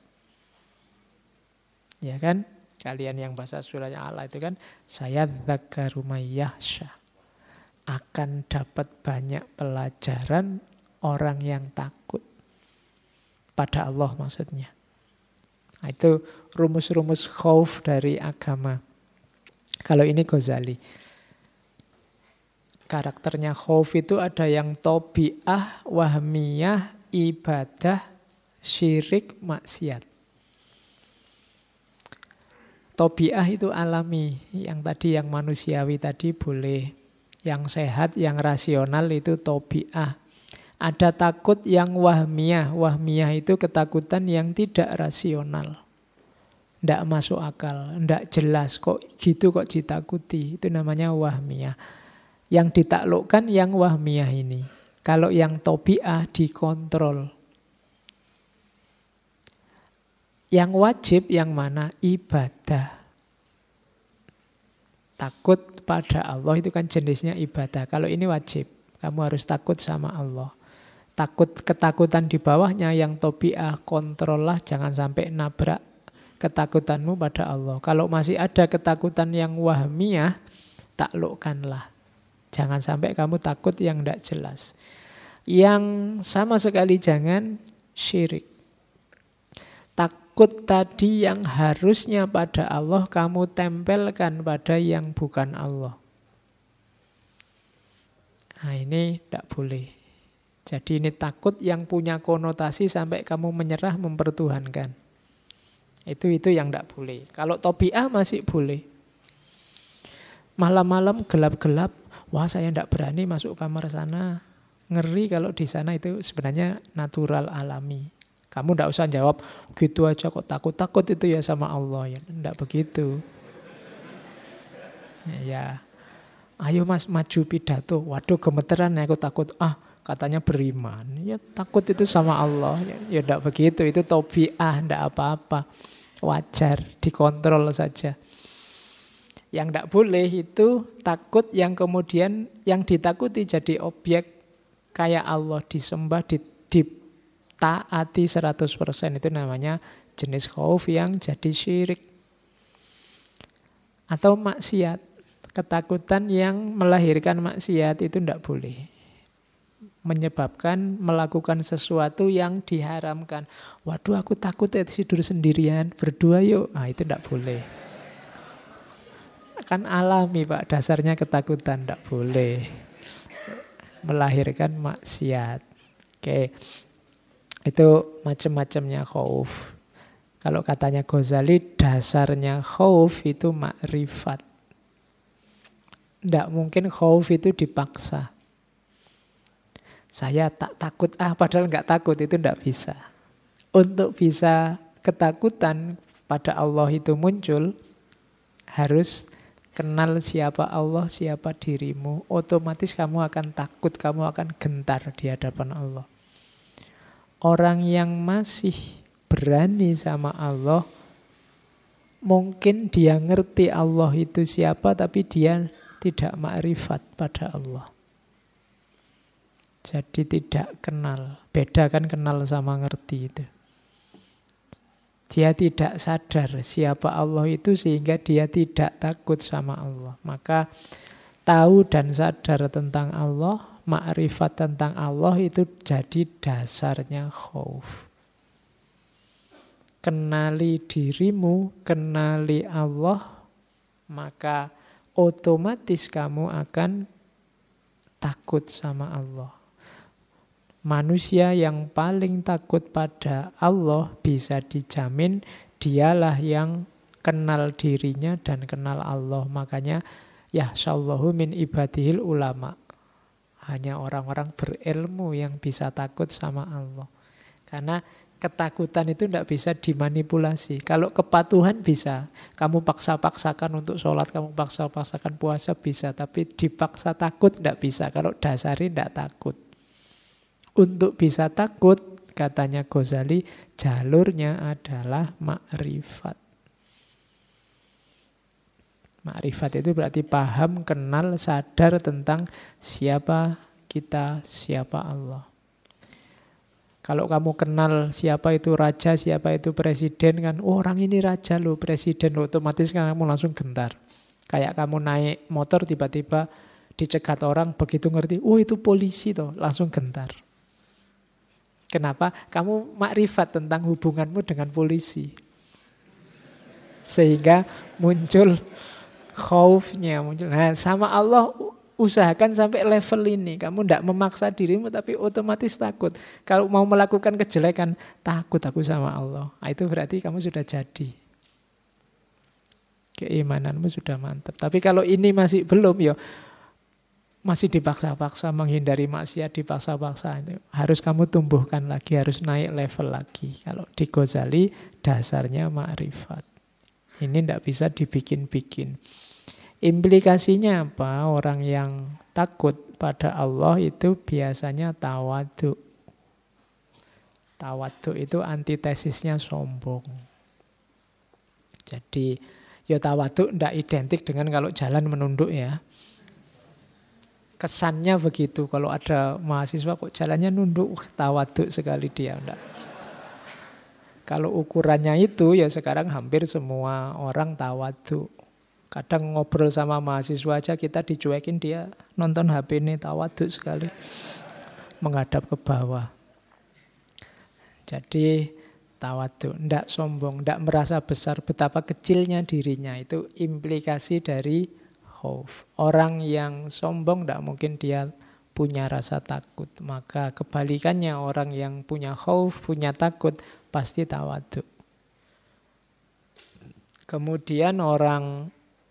Ya kan? Kalian yang bahasa surahnya Allah itu kan, saya dzakkaru may yakhsha. Akan dapat banyak pelajaran orang yang takut pada Allah maksudnya. Nah, itu rumus-rumus khauf dari agama. Kalau ini Ghazali. Karakternya khauf itu ada yang tobi'ah, wahmiyah, ibadah, syirik, maksiat. Tobi'ah itu alami, yang tadi yang manusiawi tadi boleh. Yang sehat, yang rasional itu tobi'ah. Ada takut yang wahmiyah. Wahmiyah itu ketakutan yang tidak rasional. Tidak masuk akal, tidak jelas. Kok gitu kok ditakuti. Itu namanya wahmiyah. Yang ditaklukkan yang wahmiyah ini. Kalau yang tobi'ah dikontrol. Yang wajib yang mana? Ibadah. Takut pada Allah itu kan jenisnya ibadah. Kalau ini wajib. Kamu harus takut sama Allah. Ketakutan di bawahnya yang tobi'ah, kontrollah jangan sampai nabrak ketakutanmu pada Allah. Kalau masih ada ketakutan yang wahmiyah, taklukkanlah. Jangan sampai kamu takut yang tidak jelas. Yang sama sekali jangan syirik. Takut tadi yang harusnya pada Allah, kamu tempelkan pada yang bukan Allah. Nah ini tidak boleh. Jadi ini takut yang punya konotasi sampai kamu menyerah mempertuhankan. Itu yang tidak boleh. Kalau tobiah masih boleh. Malam-malam gelap-gelap, wah saya tidak berani masuk kamar sana. Ngeri kalau di sana, itu sebenarnya natural alami. Kamu tidak usah jawab, gitu aja kok takut-takut itu ya sama Allah. Ya, tidak begitu. Ya, ayo mas maju pidato. Waduh gemeteran ya, aku takut. Katanya beriman. Ya takut itu sama Allah. Ya tidak begitu, itu tobiah, tidak apa-apa. Wajar, dikontrol saja. Yang tidak boleh itu takut yang kemudian yang ditakuti jadi objek kayak Allah, disembah, ditaati 100%. Itu namanya jenis khauf yang jadi syirik. Atau maksiat, ketakutan yang melahirkan maksiat itu tidak boleh. Menyebabkan melakukan sesuatu yang diharamkan. Waduh aku takut ya tidur sendirian, berdua yuk. Itu tidak boleh. Kan alami Pak, dasarnya ketakutan, tidak boleh melahirkan maksiat. Oke, itu macam-macamnya khauf. Kalau katanya Ghazali, dasarnya khauf itu makrifat. Tidak mungkin khauf itu dipaksa. Saya tak takut, padahal nggak takut, itu tidak bisa. Untuk bisa ketakutan pada Allah itu muncul, harus kenal siapa Allah, siapa dirimu. Otomatis kamu akan takut, kamu akan gentar di hadapan Allah. Orang yang masih berani sama Allah, mungkin dia ngerti Allah itu siapa, tapi dia tidak makrifat pada Allah. Jadi tidak kenal. Beda kan kenal sama ngerti itu. Dia tidak sadar siapa Allah itu sehingga dia tidak takut sama Allah. Maka tahu dan sadar tentang Allah, makrifat tentang Allah itu jadi dasarnya khauf. Kenali dirimu, kenali Allah, maka otomatis kamu akan takut sama Allah. Manusia yang paling takut pada Allah bisa dijamin dialah yang kenal dirinya dan kenal Allah. Makanya yahsyallahu min ibadihil ulama. Hanya orang-orang berilmu yang bisa takut sama Allah. Karena ketakutan itu tidak bisa dimanipulasi. Kalau kepatuhan bisa. Kamu paksa-paksakan untuk sholat, kamu paksa-paksakan puasa bisa. Tapi dipaksa takut tidak bisa. Kalau dasari tidak takut. Untuk bisa takut, katanya Ghazali, jalurnya adalah makrifat. Makrifat itu berarti paham, kenal, sadar tentang siapa kita, siapa Allah. Kalau kamu kenal siapa itu raja, siapa itu presiden, kan orang ini raja loh, presiden loh, otomatis kan kamu langsung gentar. Kayak kamu naik motor tiba-tiba dicegat orang, begitu ngerti, itu polisi toh, langsung gentar. Kenapa? Kamu makrifat tentang hubunganmu dengan polisi. Sehingga muncul khaufnya. Nah, sama Allah usahakan sampai level ini. Kamu tidak memaksa dirimu tapi otomatis takut. Kalau mau melakukan kejelekan, takut aku sama Allah. Itu berarti kamu sudah jadi. Keimananmu sudah mantap. Tapi kalau ini masih belum, masih dipaksa-paksa menghindari maksiat, dipaksa-paksa itu harus kamu tumbuhkan lagi, harus naik level lagi. Kalau di Ghazali dasarnya makrifat. Ini tidak bisa dibikin-bikin. Implikasinya apa? Orang yang takut pada Allah itu biasanya tawadhu. Tawadhu itu antitesisnya sombong. Jadi tawadhu tidak identik dengan kalau jalan menunduk ya. Kesannya begitu, kalau ada mahasiswa kok jalannya nunduk, tawaduk sekali dia. Enggak. Kalau ukurannya itu sekarang hampir semua orang tawaduk. Kadang ngobrol sama mahasiswa aja kita dicuekin, dia nonton HP ini tawaduk sekali. Menghadap ke bawah. Jadi tawaduk, enggak sombong, enggak merasa besar, betapa kecilnya dirinya. Itu implikasi dari khauf. Orang yang sombong tidak mungkin dia punya rasa takut. Maka kebalikannya orang yang punya khauf, punya takut, pasti tawadhu. Kemudian orang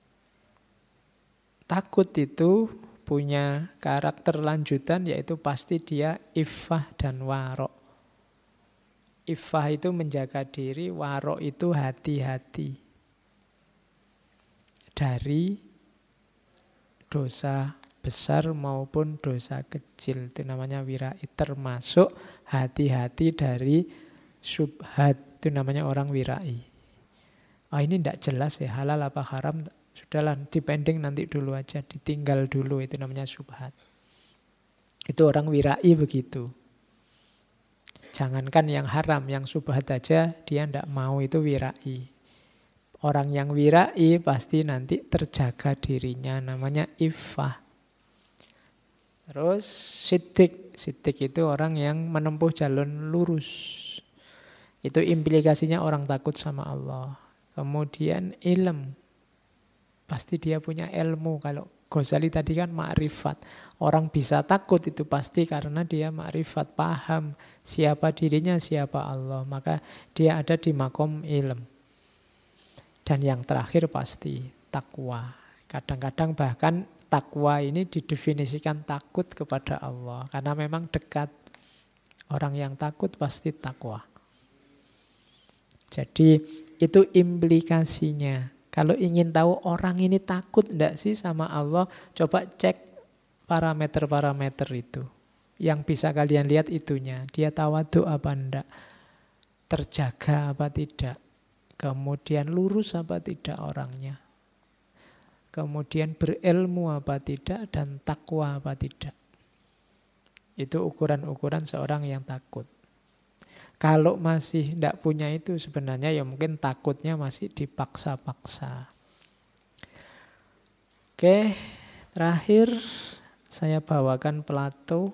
takut itu punya karakter lanjutan, yaitu pasti dia iffah dan warok. Iffah itu menjaga diri, warok itu hati-hati dari dosa besar maupun dosa kecil. Itu namanya wirai. Termasuk hati-hati dari syubhat. Itu namanya orang wirai. Ini tidak jelas ya, halal apa haram. Sudahlah, depending nanti dulu aja. Ditinggal dulu, itu namanya syubhat. Itu orang wirai begitu. Jangankan yang haram, yang syubhat aja dia tidak mau, itu wirai. Orang yang wirai pasti nanti terjaga dirinya, namanya iffah. Terus siddiq. Siddiq itu orang yang menempuh jalur lurus. Itu implikasinya orang takut sama Allah. Kemudian ilm. Pasti dia punya ilmu. Kalau Ghazali tadi kan ma'rifat. Orang bisa takut itu pasti karena dia ma'rifat, paham siapa dirinya, siapa Allah. Maka dia ada di makom ilm. Dan yang terakhir pasti takwa. Kadang-kadang bahkan takwa ini didefinisikan takut kepada Allah. Karena memang dekat. Orang yang takut pasti takwa. Jadi itu implikasinya. Kalau ingin tahu orang ini takut enggak sih sama Allah, coba cek parameter-parameter itu. Yang bisa kalian lihat itunya. Dia tawadhu apa enggak? Terjaga apa tidak? Kemudian lurus apa tidak orangnya? Kemudian berilmu apa tidak? Dan takwa apa tidak? Itu ukuran-ukuran seorang yang takut. Kalau masih tidak punya itu sebenarnya ya mungkin takutnya masih dipaksa-paksa. Oke, terakhir saya bawakan Plato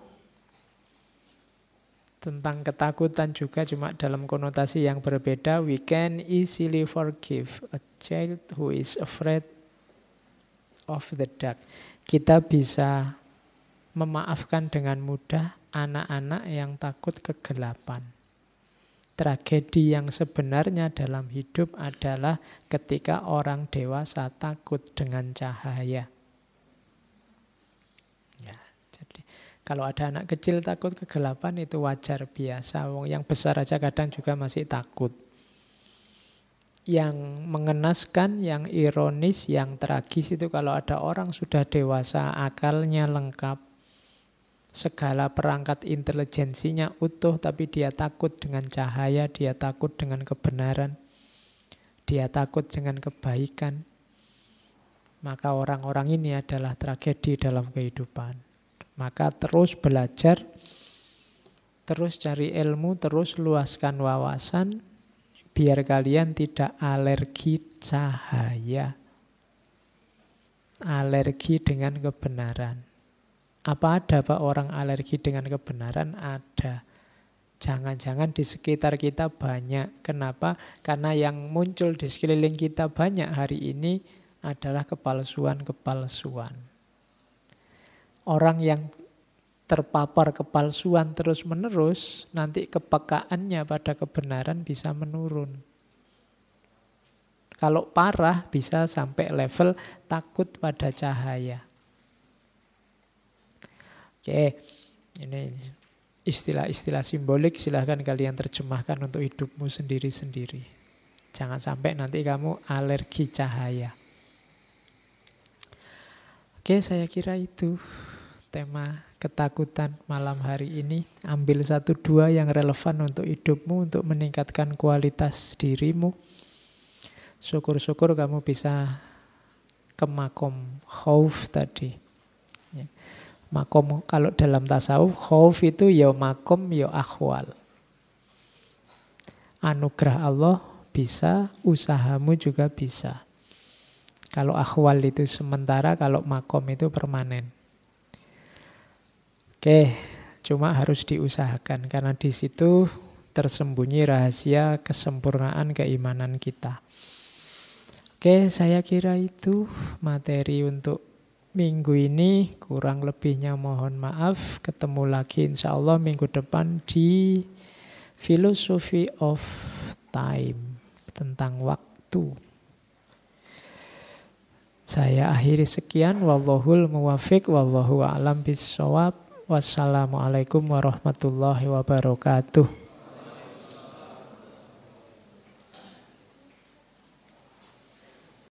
tentang ketakutan juga, cuma dalam konotasi yang berbeda. We can easily forgive a child who is afraid of the dark. Kita bisa memaafkan dengan mudah anak-anak yang takut kegelapan. Tragedi yang sebenarnya dalam hidup adalah ketika orang dewasa takut dengan cahaya. Ya, jadi kalau ada anak kecil takut kegelapan itu wajar biasa. Yang besar aja kadang juga masih takut. Yang mengenaskan, yang ironis, yang tragis itu kalau ada orang sudah dewasa, akalnya lengkap, segala perangkat intelijensinya utuh, tapi dia takut dengan cahaya, dia takut dengan kebenaran, dia takut dengan kebaikan. Maka orang-orang ini adalah tragedi dalam kehidupan. Maka terus belajar, terus cari ilmu, terus luaskan wawasan, biar kalian tidak alergi cahaya, alergi dengan kebenaran. Apa ada Pak orang alergi dengan kebenaran? Ada. Jangan-jangan di sekitar kita banyak. Kenapa? Karena yang muncul di sekeliling kita banyak hari ini adalah kepalsuan-kepalsuan. Orang yang terpapar kepalsuan terus-menerus, nanti kepekaannya pada kebenaran bisa menurun. Kalau parah bisa sampai level takut pada cahaya. Oke, ini istilah-istilah simbolik silahkan kalian terjemahkan untuk hidupmu sendiri-sendiri. Jangan sampai nanti kamu alergi cahaya. Oke, saya kira itu tema ketakutan malam hari ini. Ambil 1-2 yang relevan untuk hidupmu, untuk meningkatkan kualitas dirimu. Syukur-syukur kamu bisa ke makom khauf tadi. Ya. Makom kalau dalam tasawuf, khauf itu ya makom ya akhwal. Anugerah Allah bisa, usahamu juga bisa. Kalau akhwal itu sementara, kalau makom itu permanen. Oke, cuma harus diusahakan karena di situ tersembunyi rahasia kesempurnaan keimanan kita. Oke, saya kira itu materi untuk minggu ini. Kurang lebihnya mohon maaf. Ketemu lagi insya Allah minggu depan di Philosophy of Time, tentang waktu. Saya akhiri sekian. Wallahul muwafiq. Wallahu a'lam bissawab. Wassalamualaikum warahmatullahi wabarakatuh.